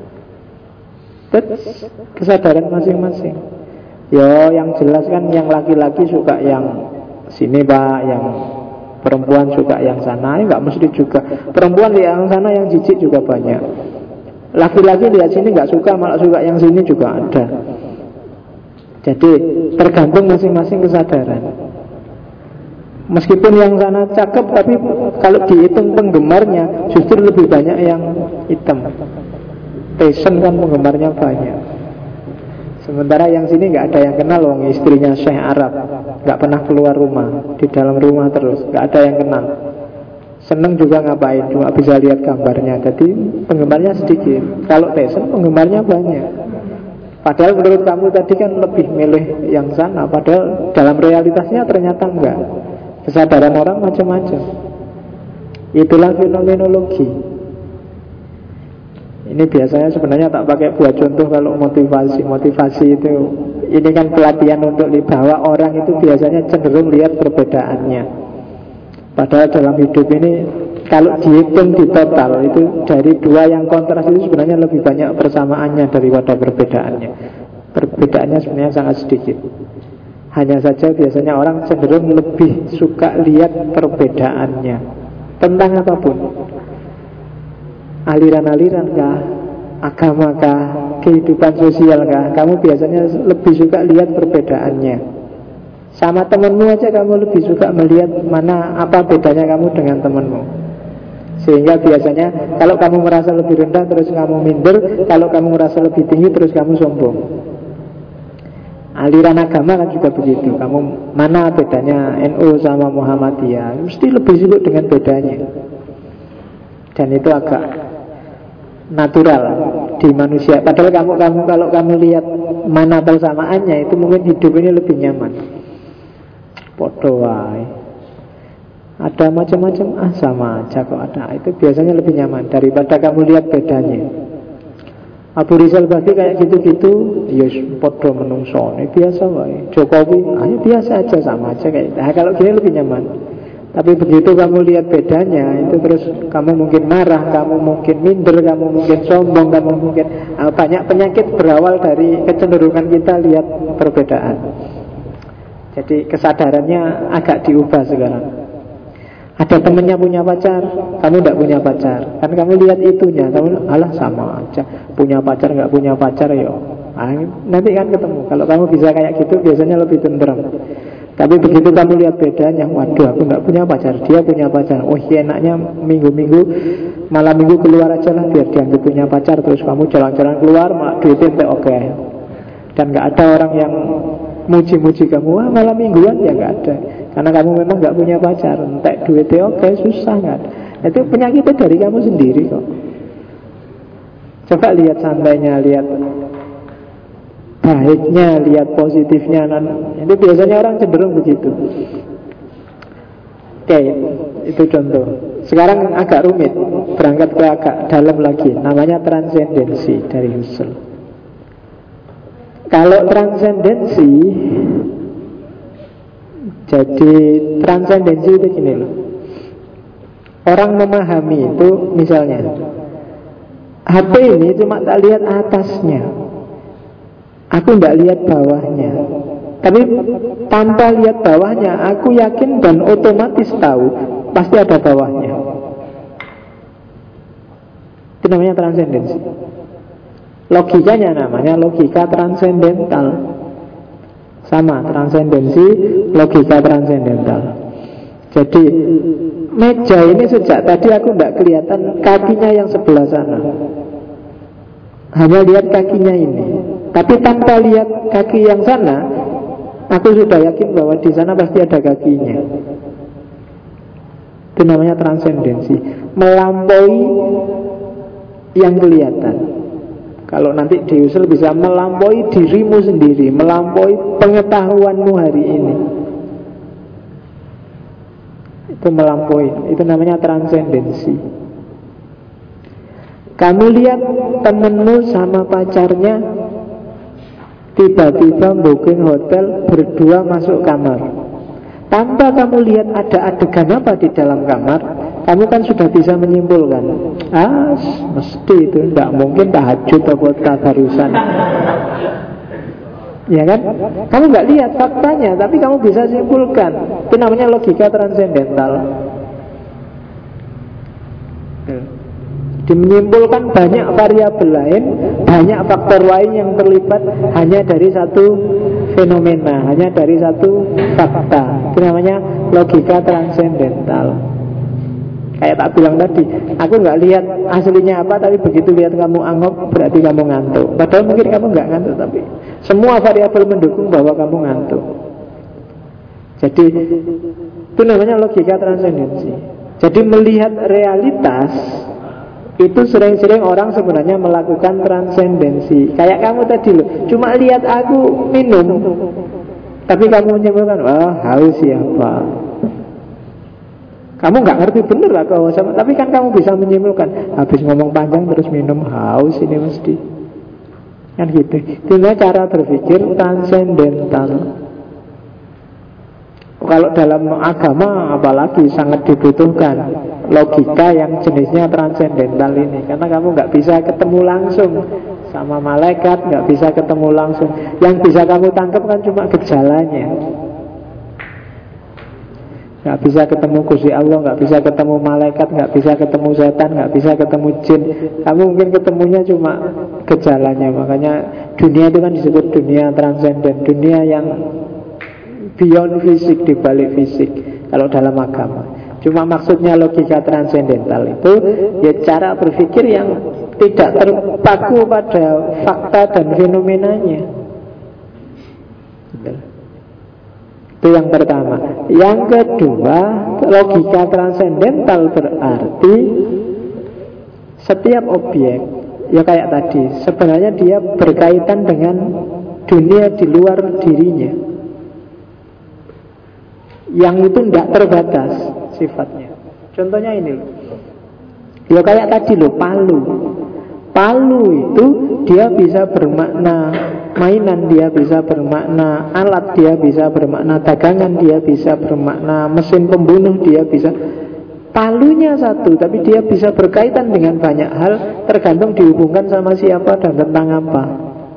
Kesadaran masing-masing. Yo, yang jelas kan yang laki-laki suka yang sini Pak, yang perempuan suka yang sana. Enggak mesti juga. Perempuan lihat yang sana yang jijik juga banyak. Laki-laki lihat sini enggak suka, malah suka yang sini juga ada. Jadi tergantung masing-masing kesadaran. Meskipun yang sana cakep, tapi kalau dihitung penggemarnya justru lebih banyak yang hitam. Tyson kan penggemarnya banyak. Sementara yang sini nggak ada yang kenal, wong istrinya Syekh Arab, nggak pernah keluar rumah, di dalam rumah terus, nggak ada yang kenal. Seneng juga ngapain, cuma bisa lihat gambarnya. Jadi penggemarnya sedikit. Kalau Tyson penggemarnya banyak. Padahal menurut kamu tadi kan lebih milih yang sana, padahal dalam realitasnya ternyata enggak. Kesadaran orang macam-macam. Itulah fenomenologi. Ini biasanya sebenarnya tak pakai buat contoh kalau motivasi. Motivasi itu, ini kan pelatihan untuk bahwa orang itu biasanya cenderung lihat perbedaannya. Padahal dalam hidup ini kalau dihitung di total itu dari dua yang kontras itu sebenarnya lebih banyak persamaannya daripada perbedaannya. Perbedaannya sebenarnya sangat sedikit. Hanya saja biasanya orang cenderung lebih suka lihat perbedaannya tentang apapun. Aliran-aliran kah, agama kah, kehidupan sosial kah, kamu biasanya lebih suka lihat perbedaannya. Sama temanmu aja kamu lebih suka melihat mana apa bedanya kamu dengan temanmu. Sehingga biasanya kalau kamu merasa lebih rendah terus kamu minder, kalau kamu merasa lebih tinggi terus kamu sombong. Aliran agama kan juga begitu. Kamu mana bedanya NU sama Muhammadiyah, mesti lebih sibuk dengan bedanya. Dan itu agak natural di manusia. Padahal kamu kalau kamu lihat mana persamaannya, itu mungkin hidup ini lebih nyaman. Podo wae. Ada macam-macam, sama aja kok ada. Itu biasanya lebih nyaman daripada kamu lihat bedanya. Abu Rizal Bakri kayak gitu-gitu, ya podo menungso, biasa wae. Jokowi, biasa aja, sama aja kayak. Nah, kalau gini lebih nyaman. Tapi begitu kamu lihat bedanya, itu terus kamu mungkin marah, kamu mungkin minder, kamu mungkin sombong, kamu mungkin banyak penyakit berawal dari kecenderungan kita lihat perbedaan. Jadi kesadarannya agak diubah sekarang. Ada temennya punya pacar, kamu tidak punya pacar, kan kamu lihat itunya, kamu alah sama aja, punya pacar nggak punya pacar yo. Nanti kan ketemu. Kalau kamu bisa kayak gitu, biasanya lebih tenteram. Tapi begitu kamu lihat bedanya, waduh aku gak punya pacar, dia punya pacar. Oh iya, enaknya minggu-minggu, malam minggu keluar aja lah biar dianggap punya pacar. Terus kamu jalan-jalan keluar, duitnya oke. Dan gak ada orang yang muji-muji kamu, wah malam mingguan, ya gak ada. Karena kamu memang gak punya pacar, entek duitnya oke, susah gak ada. Itu penyakitnya dari kamu sendiri kok. Coba lihat santainya, lihat baiknya, lihat positifnya. Itu biasanya orang cenderung begitu. Oke, itu contoh. Sekarang agak rumit, berangkat ke agak dalam lagi. Namanya transendensi dari Husserl. Kalau transendensi, jadi transendensi itu gini loh. Orang memahami itu misalnya HP ini cuma tak lihat atasnya, aku tidak lihat bawahnya. Tapi tanpa lihat bawahnya, aku yakin dan otomatis tahu pasti ada bawahnya. Itu namanya transendensi. Logikanya namanya logika transendental. Sama, transendensi, logika transendental. Jadi meja ini sejak tadi aku tidak kelihatan kakinya yang sebelah sana, hanya lihat kakinya ini. Tapi tanpa lihat kaki yang sana, aku sudah yakin bahwa di sana pasti ada kakinya. Itu namanya transendensi, melampaui yang kelihatan. Kalau nanti di Husserl bisa melampaui dirimu sendiri, melampaui pengetahuanmu hari ini. Itu melampaui, itu namanya transendensi. Kamu lihat temenmu sama pacarnya tiba-tiba booking hotel, berdua masuk kamar. Tanpa kamu lihat ada adegan apa di dalam kamar, kamu kan sudah bisa menyimpulkan, mesti itu tidak mungkin tahajud atau tabarusan. Ya kan? Kamu nggak lihat faktanya, tapi kamu bisa simpulkan. Itu namanya logika transendental. Menyimpulkan banyak variabel lain, banyak faktor lain yang terlibat hanya dari satu fenomena, hanya dari satu fakta. Itu namanya logika transendental. Kayak tak bilang tadi, aku nggak lihat aslinya apa, tapi begitu lihat kamu anggap berarti kamu ngantuk. Padahal mungkin kamu nggak ngantuk, tapi semua variabel mendukung bahwa kamu ngantuk. Jadi itu namanya logika transendensi. Jadi melihat realitas itu sering-sering orang sebenarnya melakukan transendensi. Kayak kamu tadi loh, cuma lihat aku minum, tapi kamu menyimpulkan, wah haus siapa? Kamu nggak ngerti bener lah kehausan, tapi kan kamu bisa menyimpulkan. Habis ngomong panjang terus minum, haus ini mesti. Kan gitu. Itu cara berpikir transendental. Kalau dalam agama apalagi sangat dibutuhkan logika yang jenisnya transendental ini. Karena kamu nggak bisa ketemu langsung sama malaikat, nggak bisa ketemu langsung. Yang bisa kamu tangkap kan cuma gejalanya. Nggak bisa ketemu Gusti Allah, nggak bisa ketemu malaikat, nggak bisa ketemu setan, nggak bisa ketemu jin. Kamu mungkin ketemunya cuma gejalanya. Makanya dunia itu kan disebut dunia transenden, dunia yang beyond fisik, dibalik fisik. Kalau dalam agama, cuma maksudnya logika transendental itu ya cara berpikir yang tidak terpaku pada fakta dan fenomenanya. Itu yang pertama. Yang kedua, logika transendental berarti setiap objek, ya kayak tadi, sebenarnya dia berkaitan dengan dunia di luar dirinya, yang itu tidak terbatas sifatnya. Contohnya ini loh, ya kayak tadi loh, palu. Palu itu dia bisa bermakna mainan, dia bisa bermakna alat, dia bisa bermakna dagangan, dia bisa bermakna mesin pembunuh, dia bisa. Palunya satu, tapi dia bisa berkaitan dengan banyak hal, tergantung dihubungkan sama siapa dan tentang apa.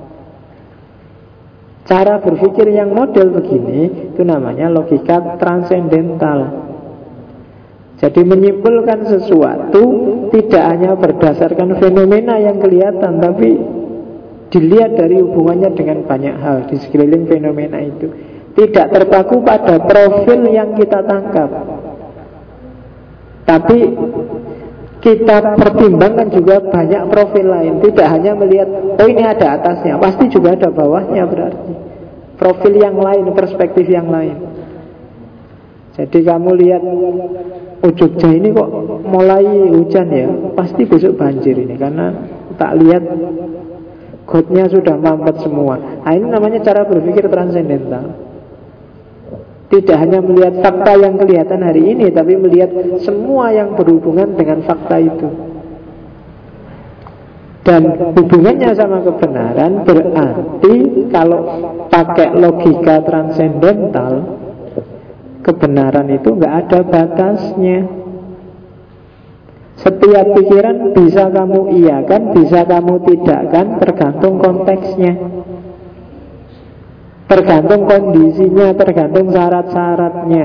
Cara berpikir yang model begini itu namanya logika transendental. Jadi menyimpulkan sesuatu tidak hanya berdasarkan fenomena yang kelihatan, tapi dilihat dari hubungannya dengan banyak hal di sekeliling fenomena itu. Tidak terpaku pada profil yang kita tangkap, tapi kita pertimbangkan juga banyak profil lain. Tidak hanya melihat, oh ini ada atasnya, pasti juga ada bawahnya, berarti profil yang lain, perspektif yang lain. Jadi kamu lihat, oh Jogja ini kok mulai hujan ya, pasti besok banjir ini, karena tak lihat gotnya sudah mampet semua. Nah, ini namanya cara berpikir transendental. Tidak hanya melihat fakta yang kelihatan hari ini, tapi melihat semua yang berhubungan dengan fakta itu. Dan hubungannya sama kebenaran berarti kalau pakai logika transendental, kebenaran itu nggak ada batasnya. Setiap pikiran bisa kamu iyakan, bisa kamu tidakkan, tergantung konteksnya, tergantung kondisinya, tergantung syarat-syaratnya.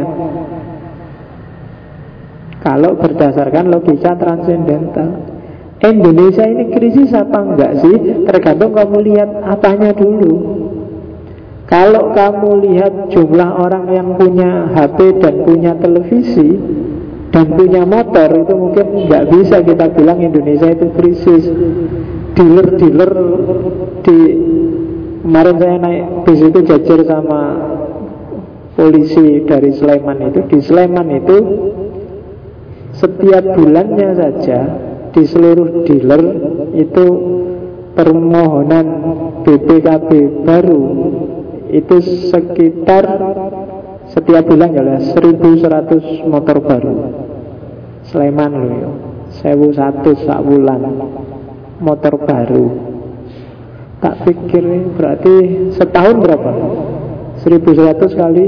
Kalau berdasarkan logika transendental, Indonesia ini krisis apa enggak sih? Tergantung kamu lihat apanya dulu. Kalau kamu lihat jumlah orang yang punya HP dan punya televisi dan punya motor, itu mungkin nggak bisa kita bilang Indonesia itu krisis. Dealer-dealer di kemarin saya naik bis itu jajar sama polisi dari Sleman itu. Di Sleman itu setiap bulannya saja di seluruh dealer itu permohonan BPKB baru itu sekitar setiap bulan ya 1.100 motor baru. Sleman loh ya, 1.100 sak bulan motor baru. Tak pikir berarti setahun berapa? 1.100 kali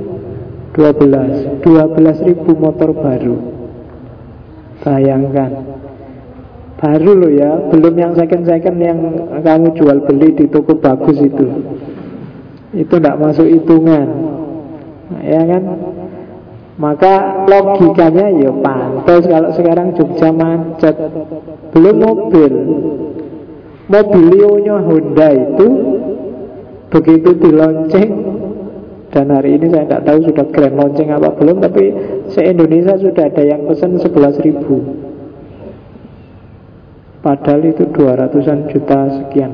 12.000 motor baru. Bayangkan, baru loh ya, belum yang second-second yang kamu jual beli di toko bagus itu tidak masuk hitungan, ya kan? Maka logikanya ya pantas kalau sekarang Jogja macet. Belum mobilionya Honda itu begitu dilonceng Dan hari ini saya tidak tahu sudah grand launching apa belum, tapi se-Indonesia sudah ada yang pesan 11.000. Padahal itu 200-an juta sekian.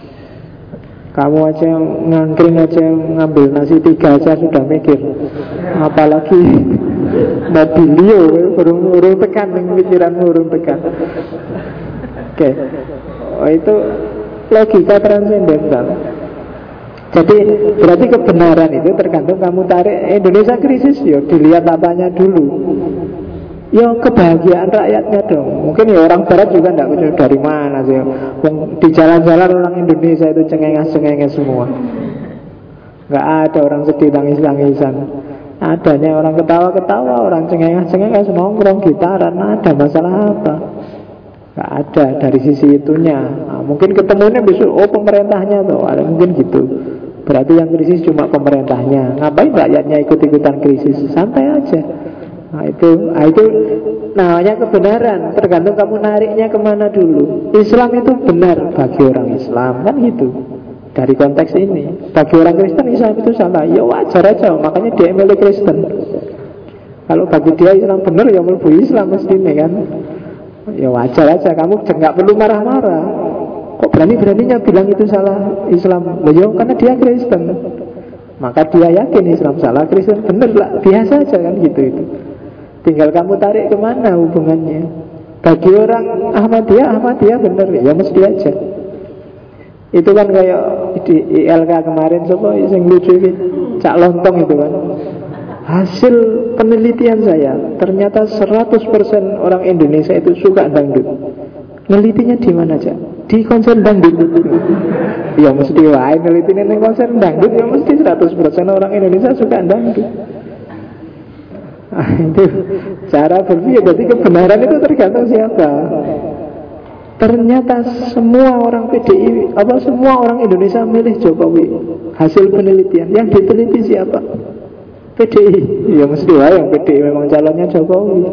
Kamu aja ngangkring aja, ngambil nasi 3 aja sudah mikir, apalagi mobilio, urung tekan, pikiranmu urung tekan. Oke. Oh, itu logika transendental. Jadi berarti kebenaran itu tergantung kamu tarik. Indonesia krisis, yo dilihat apanya dulu. Ya kebahagiaan rakyatnya dong. Mungkin ya orang barat juga tidak punya dari mana sih. Di jalan-jalan orang Indonesia itu cengenges-cengenges semua. Nggak ada orang sedih tangis-tangisan. Adanya orang ketawa-ketawa, orang cengenges-cengenges nongkrong gitaran. Ada masalah apa? Nggak ada dari sisi itunya. Nah, mungkin ketemunya besok, oh pemerintahnya tuh, ada mungkin gitu. Berarti yang krisis cuma pemerintahnya. Ngapain rakyatnya ikut-ikutan krisis? Santai aja. Nah itu namanya kebenaran. Tergantung kamu nariknya kemana dulu. Islam itu benar bagi orang Islam, kan gitu. Dari konteks ini, bagi orang Kristen Islam itu salah. Ya wajar aja, makanya dia milih Kristen. Kalau bagi dia Islam benar, ya melbu Islam mestinya kan. Ya wajar aja, kamu nggak perlu marah-marah. Kok berani-beraninya bilang itu salah Islam? Ya karena dia Kristen. Maka dia yakin Islam salah, Kristen benar lah. Biasa aja kan gitu itu. Tinggal kamu tarik kemana hubungannya. Bagi orang Ahmadiyah benar, ya mesti aja. Itu kan kayak di ILK kemarin, coba yang lucu ini, Cak Lontong itu kan. Hasil penelitian saya, ternyata 100% orang Indonesia itu suka dangdut. Nelitinya di mana aja? Di konser dangdut. Ya mesti wae nelitinya di konser dangdut, ya mesti 100% orang Indonesia suka dangdut. Itu cara berpikir. Jadi kebenaran itu tergantung siapa. Ternyata semua orang PDI, semua orang Indonesia milih Jokowi. Hasil penelitian yang diteliti siapa? PDI. Ya mesti lah yang PDI memang calonnya Jokowi.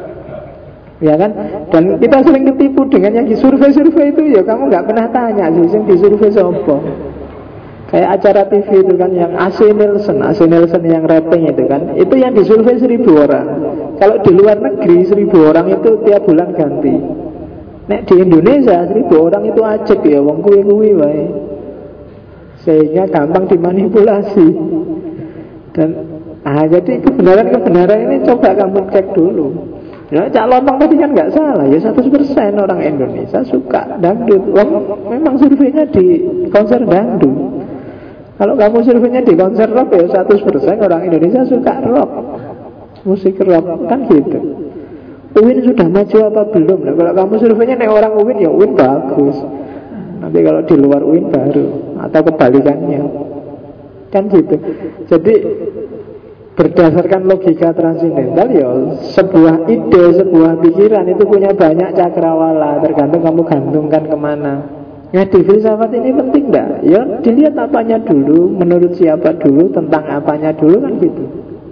Ya kan? Dan kita sering ketipu dengan yang di survei-survei itu. Ya kamu nggak pernah tanya sih yang di survei siapa. Kayak acara TV itu kan yang AC Nielsen yang rating itu kan, itu yang disurvei 1.000 orang. Kalau di luar negeri 1.000 orang itu tiap bulan ganti. Nek di Indonesia 1.000 orang itu acek ya, wong kuwi wae. Sehingga gampang dimanipulasi. Dan jadi kebenaran ini coba kamu cek dulu. Ya, Cak Lontong tadi kan nggak salah, ya 100% orang Indonesia suka dangdut. Memang surveinya di konser dangdut. Kalau kamu surveinya di konser rock, ya 100% orang Indonesia suka rock, musik rock, kan gitu. UIN sudah maju apa belum? Nah, kalau kamu surveinya nih orang UIN, ya UIN bagus. Nanti kalau di luar UIN baru, atau kebalikannya, kan gitu. Jadi berdasarkan logika transendental, ya sebuah ide, sebuah pikiran itu punya banyak cakrawala, tergantung kamu gantungkan kemana. Nah di filsafat ini penting enggak? Ya dilihat apanya dulu, menurut siapa dulu, tentang apanya dulu, kan gitu.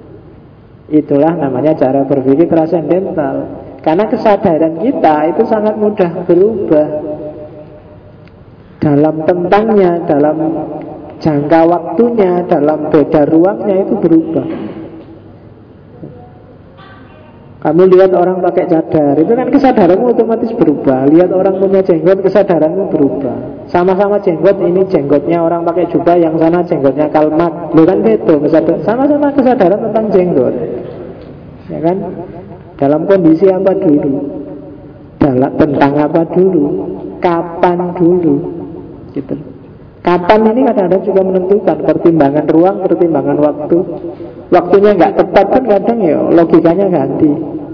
Itulah namanya cara berpikir transendental. Karena kesadaran kita itu sangat mudah berubah. Dalam tentangnya, dalam jangka waktunya, dalam beda ruangnya itu berubah. Kamu lihat orang pakai cadar, itu kan kesadaranmu otomatis berubah. Lihat orang punya jenggot, kesadaranmu berubah. Sama-sama jenggot, ini jenggotnya orang pakai jubah, yang sana jenggotnya kalmat. Lu kan beda, sama-sama kesadaran tentang jenggot. Ya kan? Dalam kondisi apa dulu? Tentang apa dulu? Kapan dulu? Gitu. Kapan ini kadang-kadang juga menentukan pertimbangan ruang, pertimbangan waktu. Waktunya nggak tepat kan kadang ya logikanya ganti.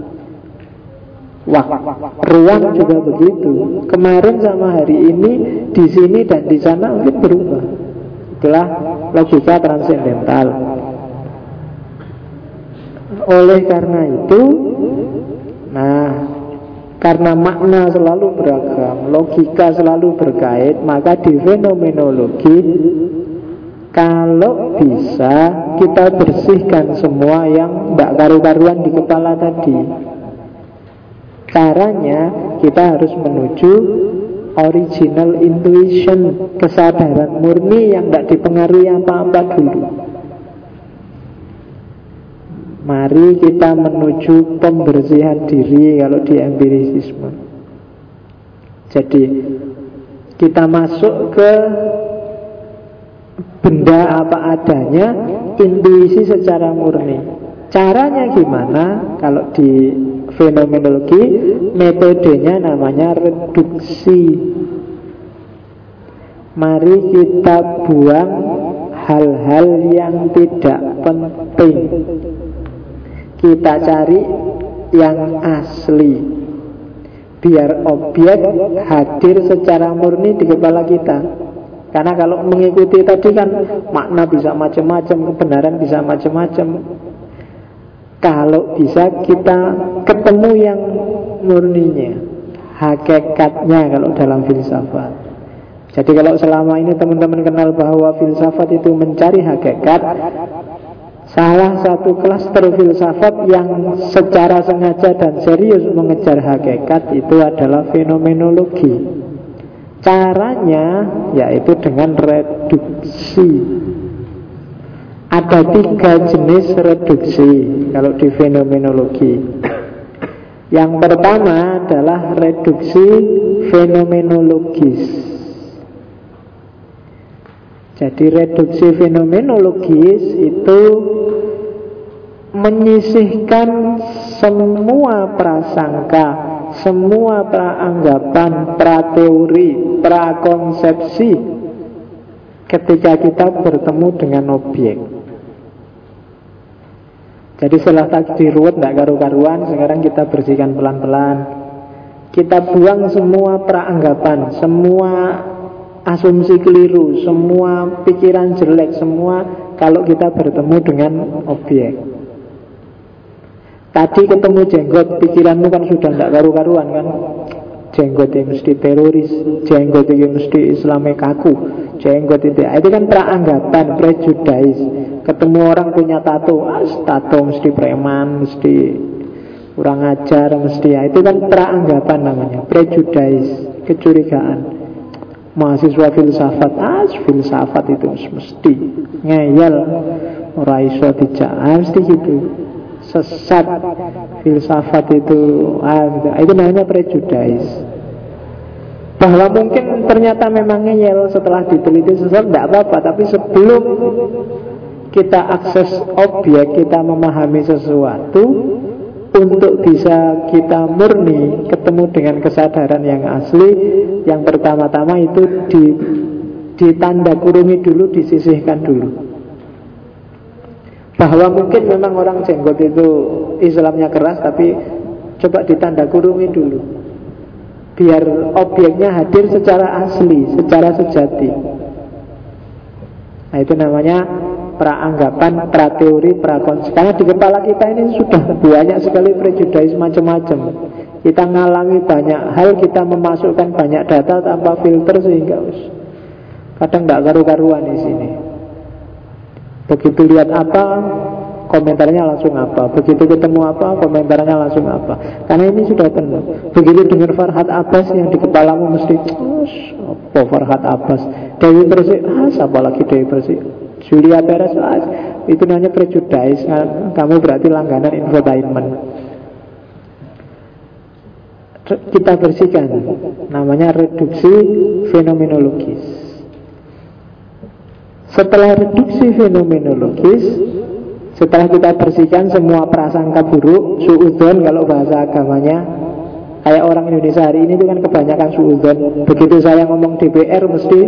Ruang juga begitu. Kemarin sama hari ini, di sini dan di sana mungkin berubah. Itulah logika transendental. Oleh karena itu, karena makna selalu beragam, logika selalu berkait, maka di fenomenologi kalau bisa kita bersihkan semua yang tidak karu-karuan di kepala tadi. Caranya kita harus menuju original intuition, kesadaran murni yang tidak dipengaruhi apa-apa dulu. Mari kita menuju pembersihan diri kalau di empirisisme. Jadi kita masuk ke benda apa adanya, intuisi secara murni. Caranya gimana? Kalau di fenomenologi, metodenya namanya reduksi. Mari kita buang hal-hal yang tidak penting. Kita cari yang asli, biar objek hadir secara murni di kepala kita. Karena kalau mengikuti tadi kan makna bisa macam-macam, kebenaran bisa macam-macam. Kalau bisa kita ketemu yang murninya, hakikatnya kalau dalam filsafat. Jadi kalau selama ini teman-teman kenal bahwa filsafat itu mencari hakikat, salah satu klaster filsafat yang secara sengaja dan serius mengejar hakikat itu adalah fenomenologi. Caranya yaitu dengan reduksi. Ada 3 jenis reduksi kalau di fenomenologi. Yang pertama adalah reduksi fenomenologis. Jadi reduksi fenomenologis itu menyisihkan semua prasangka, semua praanggapan, prateori, prakonsepsi ketika kita bertemu dengan objek. Jadi setelah tadi ruwet tidak karu-karuan, sekarang kita bersihkan pelan-pelan. Kita buang semua praanggapan, semua asumsi keliru, semua pikiran jelek, semua kalau kita bertemu dengan objek. Tadi ketemu jenggot, pikiranmu kan sudah tidak karu-karuan kan. Jenggot ini mesti teroris, jenggot ini mesti Islamnya kaku, jenggot itu kan praanggapan, prejudice. Ketemu orang punya tato, tato mesti preman, mesti kurang ajar, mesti itu kan praanggapan namanya, prejudice, kecurigaan. Mahasiswa filsafat, filsafat itu mesti ngeyel, ora iso dijak, mesti gitu. Sesat filsafat itu itu namanya prejudice. Bahwa mungkin ternyata memang ngeyel, setelah diteliti sesat tidak apa-apa, tapi sebelum kita akses objek, kita memahami sesuatu, untuk bisa kita murni ketemu dengan kesadaran yang asli, yang pertama-tama itu ditanda kurungi dulu, disisihkan dulu. Bahwa mungkin memang orang jenggot itu Islamnya keras, tapi coba ditanda kurungi dulu, biar objeknya hadir secara asli, secara sejati. Nah itu namanya praanggapan, prateori, prakonsep. Karena di kepala kita ini sudah banyak sekali prejudice macam-macam. Kita ngalami banyak hal, kita memasukkan banyak data tanpa filter, sehingga kadang tidak karu-karuan di sini. Begitu lihat apa, komentarnya langsung apa. Begitu ketemu apa, komentarnya langsung apa. Karena ini sudah penuh. Begitu dengar Farhad Abbas, yang di kepalamu mesti apa Farhad Abbas, Dewi Persik, siapa lagi Dewi Persik, Julia Perez, itu namanya prejudice. Kamu berarti langganan infotainment. Kita bersihkan, namanya reduksi fenomenologis. Setelah reduksi fenomenologis, setelah kita bersihkan semua prasangka buruk, suudzon kalau bahasa agamanya, kayak orang Indonesia hari ini itu kan kebanyakan suudzon. Begitu saya ngomong DPR mesti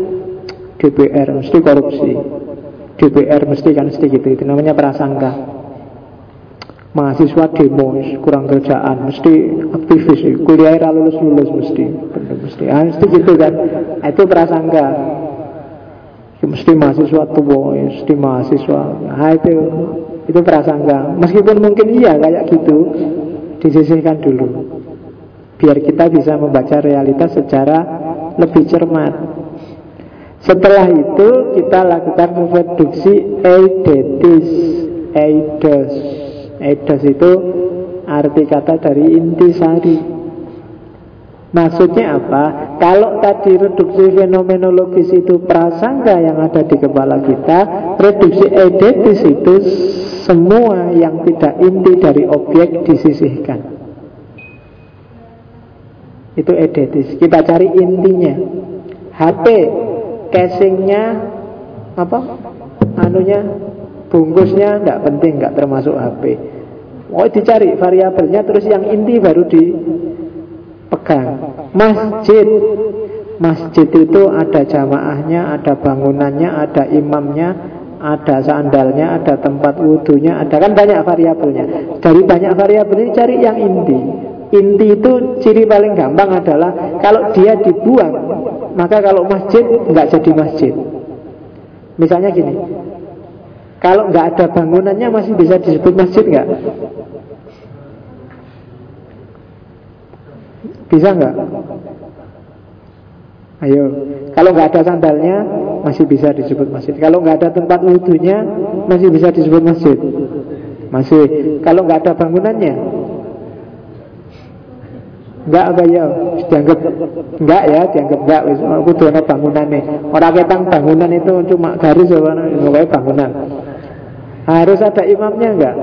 korupsi, DPR mesti kan mesti gitu. Itu namanya prasangka. Mahasiswa demo kurang kerjaan, mesti aktivis, kuliah lulus mesti mesti gitu kan. Itu prasangka. Mesti mahasiswa tua, mesti mahasiswa. Nah, itu prasangka. Meskipun mungkin iya kayak gitu, disisihkan dulu, biar kita bisa membaca realitas secara lebih cermat. Setelah itu kita lakukan reduksi eidetis. Eidos itu arti kata dari intisari. Maksudnya apa? Kalau tadi reduksi fenomenologis itu prasangka yang ada di kepala kita, reduksi eidetis itu semua yang tidak inti dari objek disisihkan. Itu edetis. Kita cari intinya. HP, casingnya, bungkusnya tidak penting, nggak termasuk HP. Oh, dicari variabelnya, terus yang inti baru dipegang. Masjid itu ada jamaahnya, ada bangunannya, ada imamnya, ada sandalnya, ada tempat wudhunya, ada kan banyak variabelnya. Dari banyak variabel ini cari yang inti. Inti itu ciri paling gampang adalah kalau dia dibuang, maka kalau masjid nggak jadi masjid. Misalnya gini, kalau nggak ada bangunannya masih bisa disebut masjid nggak? Bisa nggak? Ayo, kalau nggak ada sandalnya masih bisa disebut masjid. Kalau nggak ada tempat wudhunya masih bisa disebut masjid. Masih. Kalau nggak ada bangunannya, enggak apa ya? Dianggap enggak ya, dianggap enggak. Aku tuh ada bangunannya. Orang ketang bangunan itu cuma garis pokoknya bangunan. Harus ada imamnya enggak?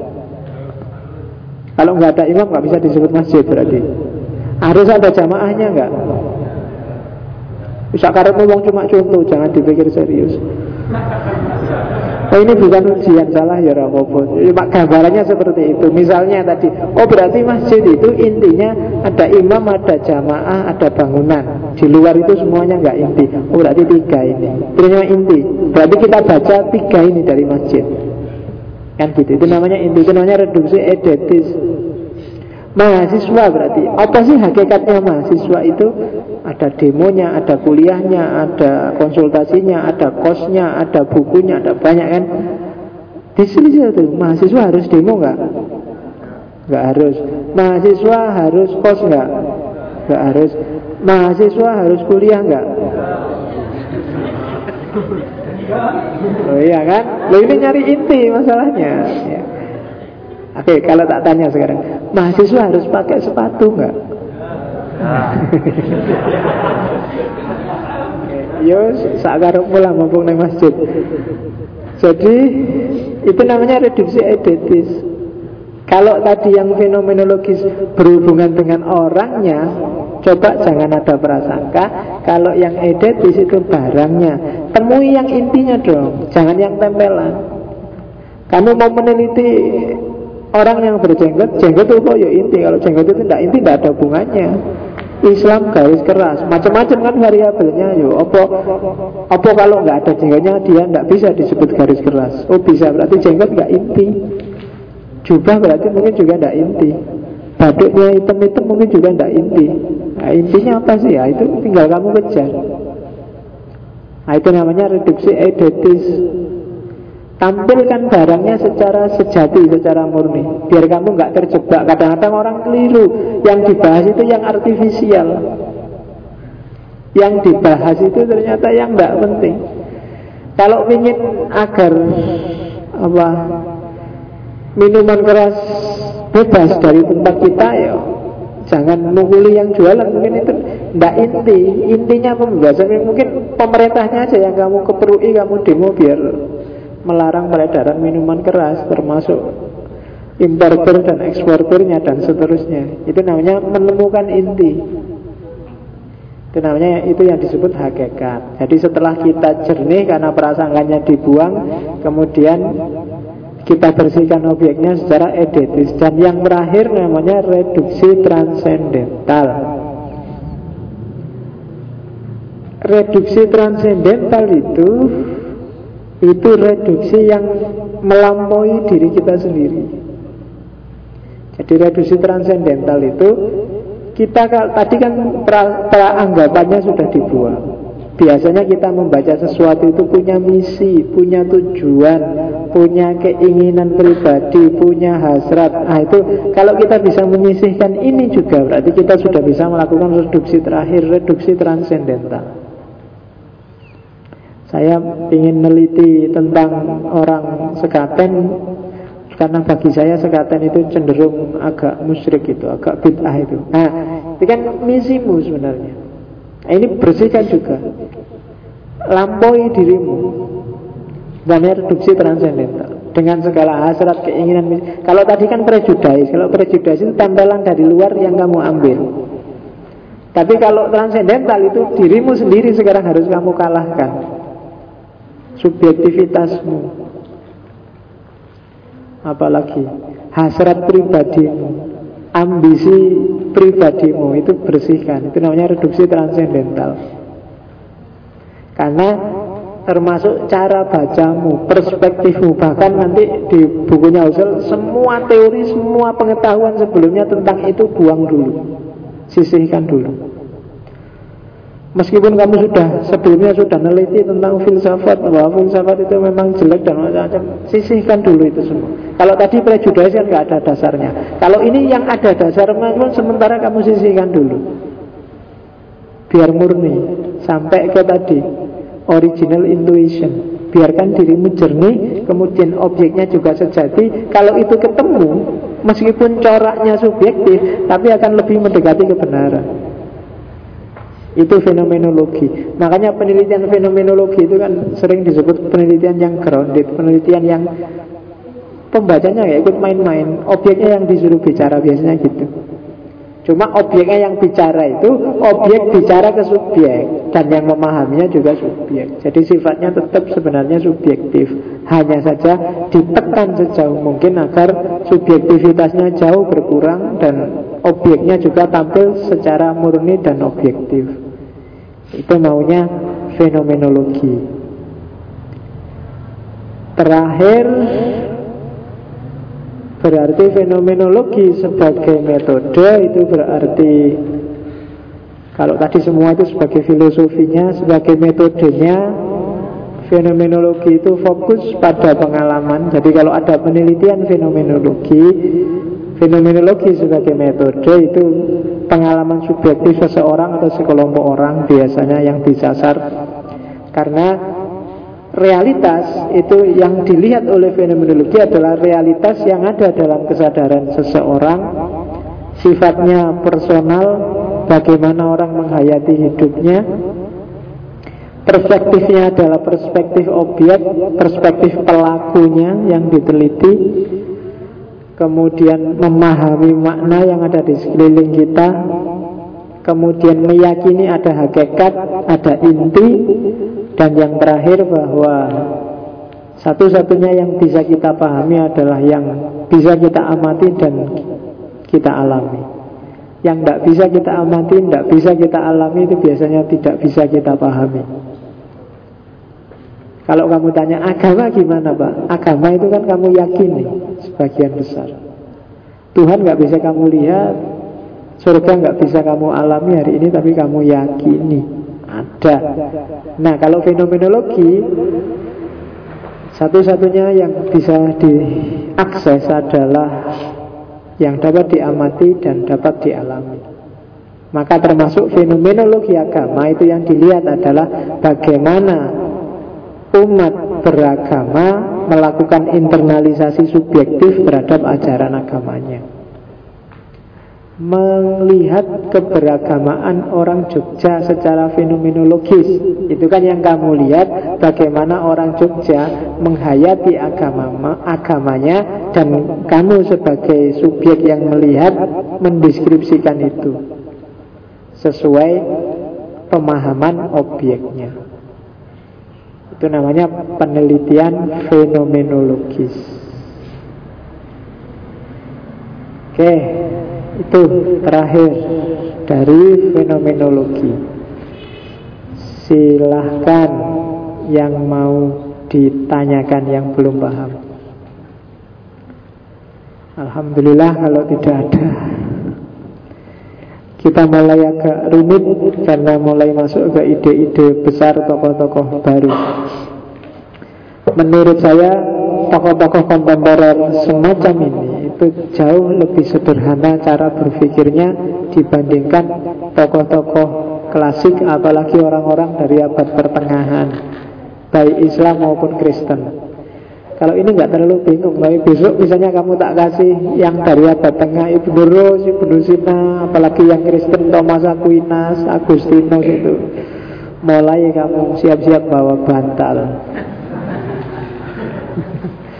Kalau enggak ada imam enggak bisa disebut masjid berarti. Harus ada jamaahnya enggak? Bisa karena ngomong cuma contoh, jangan dipikir serius. Oh, ini bukan ujian, salah ya Rapopo. Cuma gambarannya seperti itu. Misalnya tadi, oh berarti masjid itu intinya ada imam, ada jamaah, ada bangunan. Di luar itu semuanya enggak inti. Oh berarti 3 ini. Ternyata inti. Berarti kita baca 3 ini dari masjid. Kan gitu. Itu namanya inti. Itu namanya reduksi edetis. Mahasiswa berarti apa sih hakikatnya mahasiswa itu? Ada demonya, ada kuliahnya, ada konsultasinya, ada kosnya, ada bukunya, ada banyak kan. Di sini itu mahasiswa harus demo nggak? Nggak harus. Mahasiswa harus kos nggak? Nggak harus. Mahasiswa harus kuliah nggak? Oh iya kan? Lo ini nyari inti masalahnya ya. Oke, kalau tak tanya sekarang, mahasiswa harus pakai sepatu nggak? Yo, sakarep pula mumpung nang masjid. Jadi itu namanya reduksi edetis. Kalau tadi yang fenomenologis berhubungan dengan orangnya, coba jangan ada prasangka. Kalau yang edetis itu barangnya, temui yang intinya dong, jangan yang tempelan. Kamu mau meneliti orang yang berjenggot, jenggot itu kok ya inti. Kalau jenggot itu tidak inti, tidak ada hubungannya. Islam garis keras, macam-macam kan variabelnya. Yo, apa kalau nggak ada jenggotnya dia nggak bisa disebut garis keras? Oh bisa, berarti jenggot nggak inti. Jubah berarti mungkin juga nggak inti. Batiknya hitam-hitam mungkin juga nggak inti. Nah, intinya apa sih ya? Itu tinggal kamu kejar. Nah, itu namanya reduksi edetis. Tampilkan barangnya secara sejati, secara murni, biar kamu nggak terjebak. Kadang-kadang orang keliru, yang dibahas itu yang artifisial, yang dibahas itu ternyata yang nggak penting. Kalau ingin agar minuman keras bebas dari tempat kita, ya jangan mukuli yang jualan. Mungkin itu nggak inti. Intinya pembebasan. Mungkin pemerintahnya aja yang kamu keperui, kamu demo biar melarang peredaran minuman keras, termasuk importer dan eksportirnya dan seterusnya. Itu namanya menemukan inti. Itu namanya, itu yang disebut hakikat. Jadi setelah kita jernih karena prasangkanya dibuang, kemudian kita bersihkan objeknya secara edetis. Dan yang terakhir namanya reduksi transendental. Reduksi transendental itu reduksi yang melampaui diri kita sendiri. Jadi reduksi transendental itu kita tadi kan anggapannya sudah dibuang. Biasanya kita membaca sesuatu itu punya misi, punya tujuan, punya keinginan pribadi, punya hasrat. Nah itu kalau kita bisa menyisihkan ini juga, berarti kita sudah bisa melakukan reduksi terakhir, reduksi transendental. Saya ingin meneliti tentang orang sekaten, karena bagi saya sekaten itu cenderung agak musyrik itu, agak bid'ah itu. Nah, itu kan misimu sebenarnya. Nah, ini bersihkan juga, lampaui dirimu, namanya reduksi transendental. dengan segala hasrat, keinginan. Kalau tadi kan prejudice. Kalau prejudice itu tempelan dari luar yang kamu ambil. Tapi kalau transendental itu dirimu sendiri sekarang harus kamu kalahkan, subjektivitasmu, apalagi hasrat pribadimu, ambisi pribadimu, itu bersihkan. Itu namanya reduksi transendental. Karena termasuk cara bacamu, perspektifmu. Bahkan nanti di bukunya Husserl, semua teori, semua pengetahuan sebelumnya tentang itu buang dulu, sisihkan dulu. Meskipun kamu sebelumnya sudah meneliti tentang filsafat, bahwa filsafat itu memang jelek dan macam-macam, sisihkan dulu itu semua. Kalau tadi prejudice kan nggak ada dasarnya. Kalau ini yang ada dasarnya, sementara kamu sisihkan dulu, biar murni sampai ke tadi original intuition. Biarkan dirimu jernih, kemudian objeknya juga sejati. Kalau itu ketemu, meskipun coraknya subjektif, tapi akan lebih mendekati kebenaran. Itu fenomenologi. Makanya penelitian fenomenologi itu kan sering disebut penelitian yang grounded, penelitian yang pembacanya ya ikut main-main, objeknya yang disuruh bicara, biasanya gitu. Cuma objeknya yang bicara itu objek bicara ke subjek, dan yang memahaminya juga subjek. Jadi sifatnya tetap sebenarnya subjektif, hanya saja ditekan sejauh mungkin agar subjektivitasnya jauh berkurang dan objeknya juga tampil secara murni dan objektif. Itu maunya fenomenologi. Terakhir, berarti fenomenologi sebagai metode itu berarti, kalau tadi semua itu sebagai filosofinya, sebagai metodenya, fenomenologi itu fokus pada pengalaman. Jadi kalau ada penelitian fenomenologi sebagai metode itu pengalaman subjektif seseorang atau sekelompok orang biasanya yang disasar. Karena realitas itu yang dilihat oleh fenomenologi adalah realitas yang ada dalam kesadaran seseorang, sifatnya personal, bagaimana orang menghayati hidupnya. Perspektifnya adalah perspektif objek, perspektif pelakunya yang diteliti. Kemudian memahami makna yang ada di sekeliling kita. Kemudian meyakini ada hakikat, ada inti. Dan yang terakhir bahwa satu-satunya yang bisa kita pahami adalah yang bisa kita amati dan kita alami. Yang tidak bisa kita amati, tidak bisa kita alami, itu biasanya tidak bisa kita pahami. Kalau kamu tanya agama gimana Pak? Agama itu kan kamu yakini sebagian besar. Tuhan gak bisa kamu lihat, surga gak bisa kamu alami hari ini, tapi kamu yakini ada. Nah kalau fenomenologi, satu-satunya yang bisa diakses adalah yang dapat diamati dan dapat dialami. Maka termasuk fenomenologi agama itu yang dilihat adalah bagaimana umat beragama melakukan internalisasi subjektif terhadap ajaran agamanya. Melihat keberagamaan orang Jogja secara fenomenologis, itu kan yang kamu lihat bagaimana orang Jogja menghayati agamanya, dan kamu sebagai subjek yang melihat mendeskripsikan itu sesuai pemahaman objeknya. Itu namanya penelitian fenomenologis. Oke, itu terakhir dari fenomenologi. Silahkan yang mau ditanyakan yang belum paham. Alhamdulillah kalau tidak ada. Kita mulai agak rumit karena mulai masuk ke ide-ide besar tokoh-tokoh baru. Menurut saya tokoh-tokoh kontemporer semacam ini itu jauh lebih sederhana cara berpikirnya dibandingkan tokoh-tokoh klasik, apalagi orang-orang dari abad pertengahan, baik Islam maupun Kristen. Kalau ini nggak terlalu bingung, tapi besok misalnya kamu tak kasih yang dari abad tengah, Ibnu Rus, Ibnu Sina, apalagi yang Kristen Thomas Aquinas, Agustinus, itu mulai kamu siap-siap bawa bantal.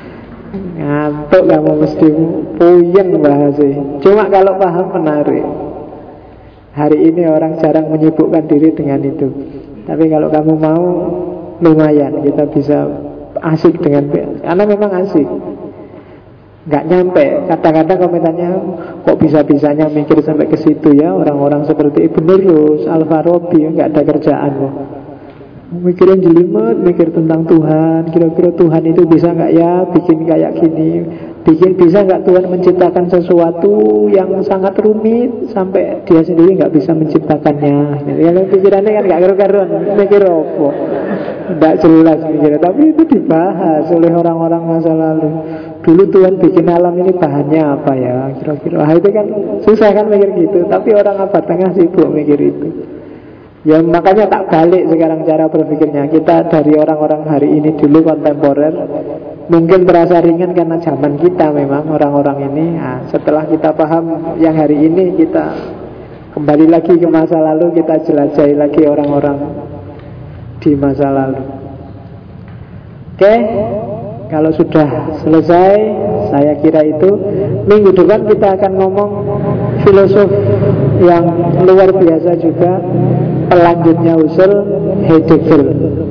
Ngantuk kamu mesti puyeng bahasnya. Cuma kalau paham menarik. Hari ini orang jarang menyibukkan diri dengan itu. Tapi kalau kamu mau, lumayan kita bisa asik dengan, karena memang asik. Nggak nyampe. Kadang-kadang komentarnya, kok bisa-bisanya mikir sampai ke situ ya, orang-orang seperti Ibnu Rus, Al-Farabi, nggak ada kerjaan loh. Mikirin jelimet, mikir tentang Tuhan. Kira-kira Tuhan itu bisa nggak ya bikin kayak gini? Bisa nggak Tuhan menciptakan sesuatu yang sangat rumit sampai dia sendiri nggak bisa menciptakannya? Kalau pikirannya kan nggak karu-karuan, mikir apa? Nggak jelas mikirnya. Tapi itu dibahas oleh orang-orang masa lalu. Dulu Tuhan bikin alam ini bahannya apa ya? Kira-kira itu kan susah kan mikir gitu. Tapi orang abad tengah sibuk mikir itu. Ya makanya tak balik sekarang cara berpikirnya. Kita dari orang-orang hari ini dulu kontemporer, mungkin terasa ringan karena zaman kita memang orang-orang ini. Nah, setelah kita paham yang hari ini, kita kembali lagi ke masa lalu, kita jelajahi lagi orang-orang di masa lalu. Oke, kalau sudah selesai, saya kira itu minggu depan kita akan ngomong filosof yang luar biasa juga, pelanjutnya Husserl, Heidegger,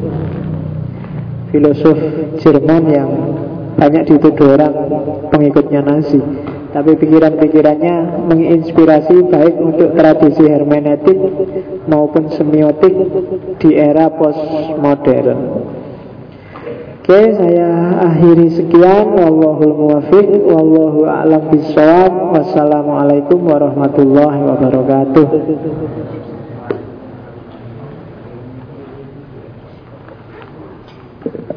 filosof Jerman yang banyak dituduh orang pengikutnya Nazi, tapi pikiran-pikirannya menginspirasi baik untuk tradisi hermeneutik maupun semiotik di era postmodern. Oke, saya akhiri sekian. Wallahul muwaffiq, wallahu a'lam bishawab. Wassalamualaikum warahmatullahi wabarakatuh.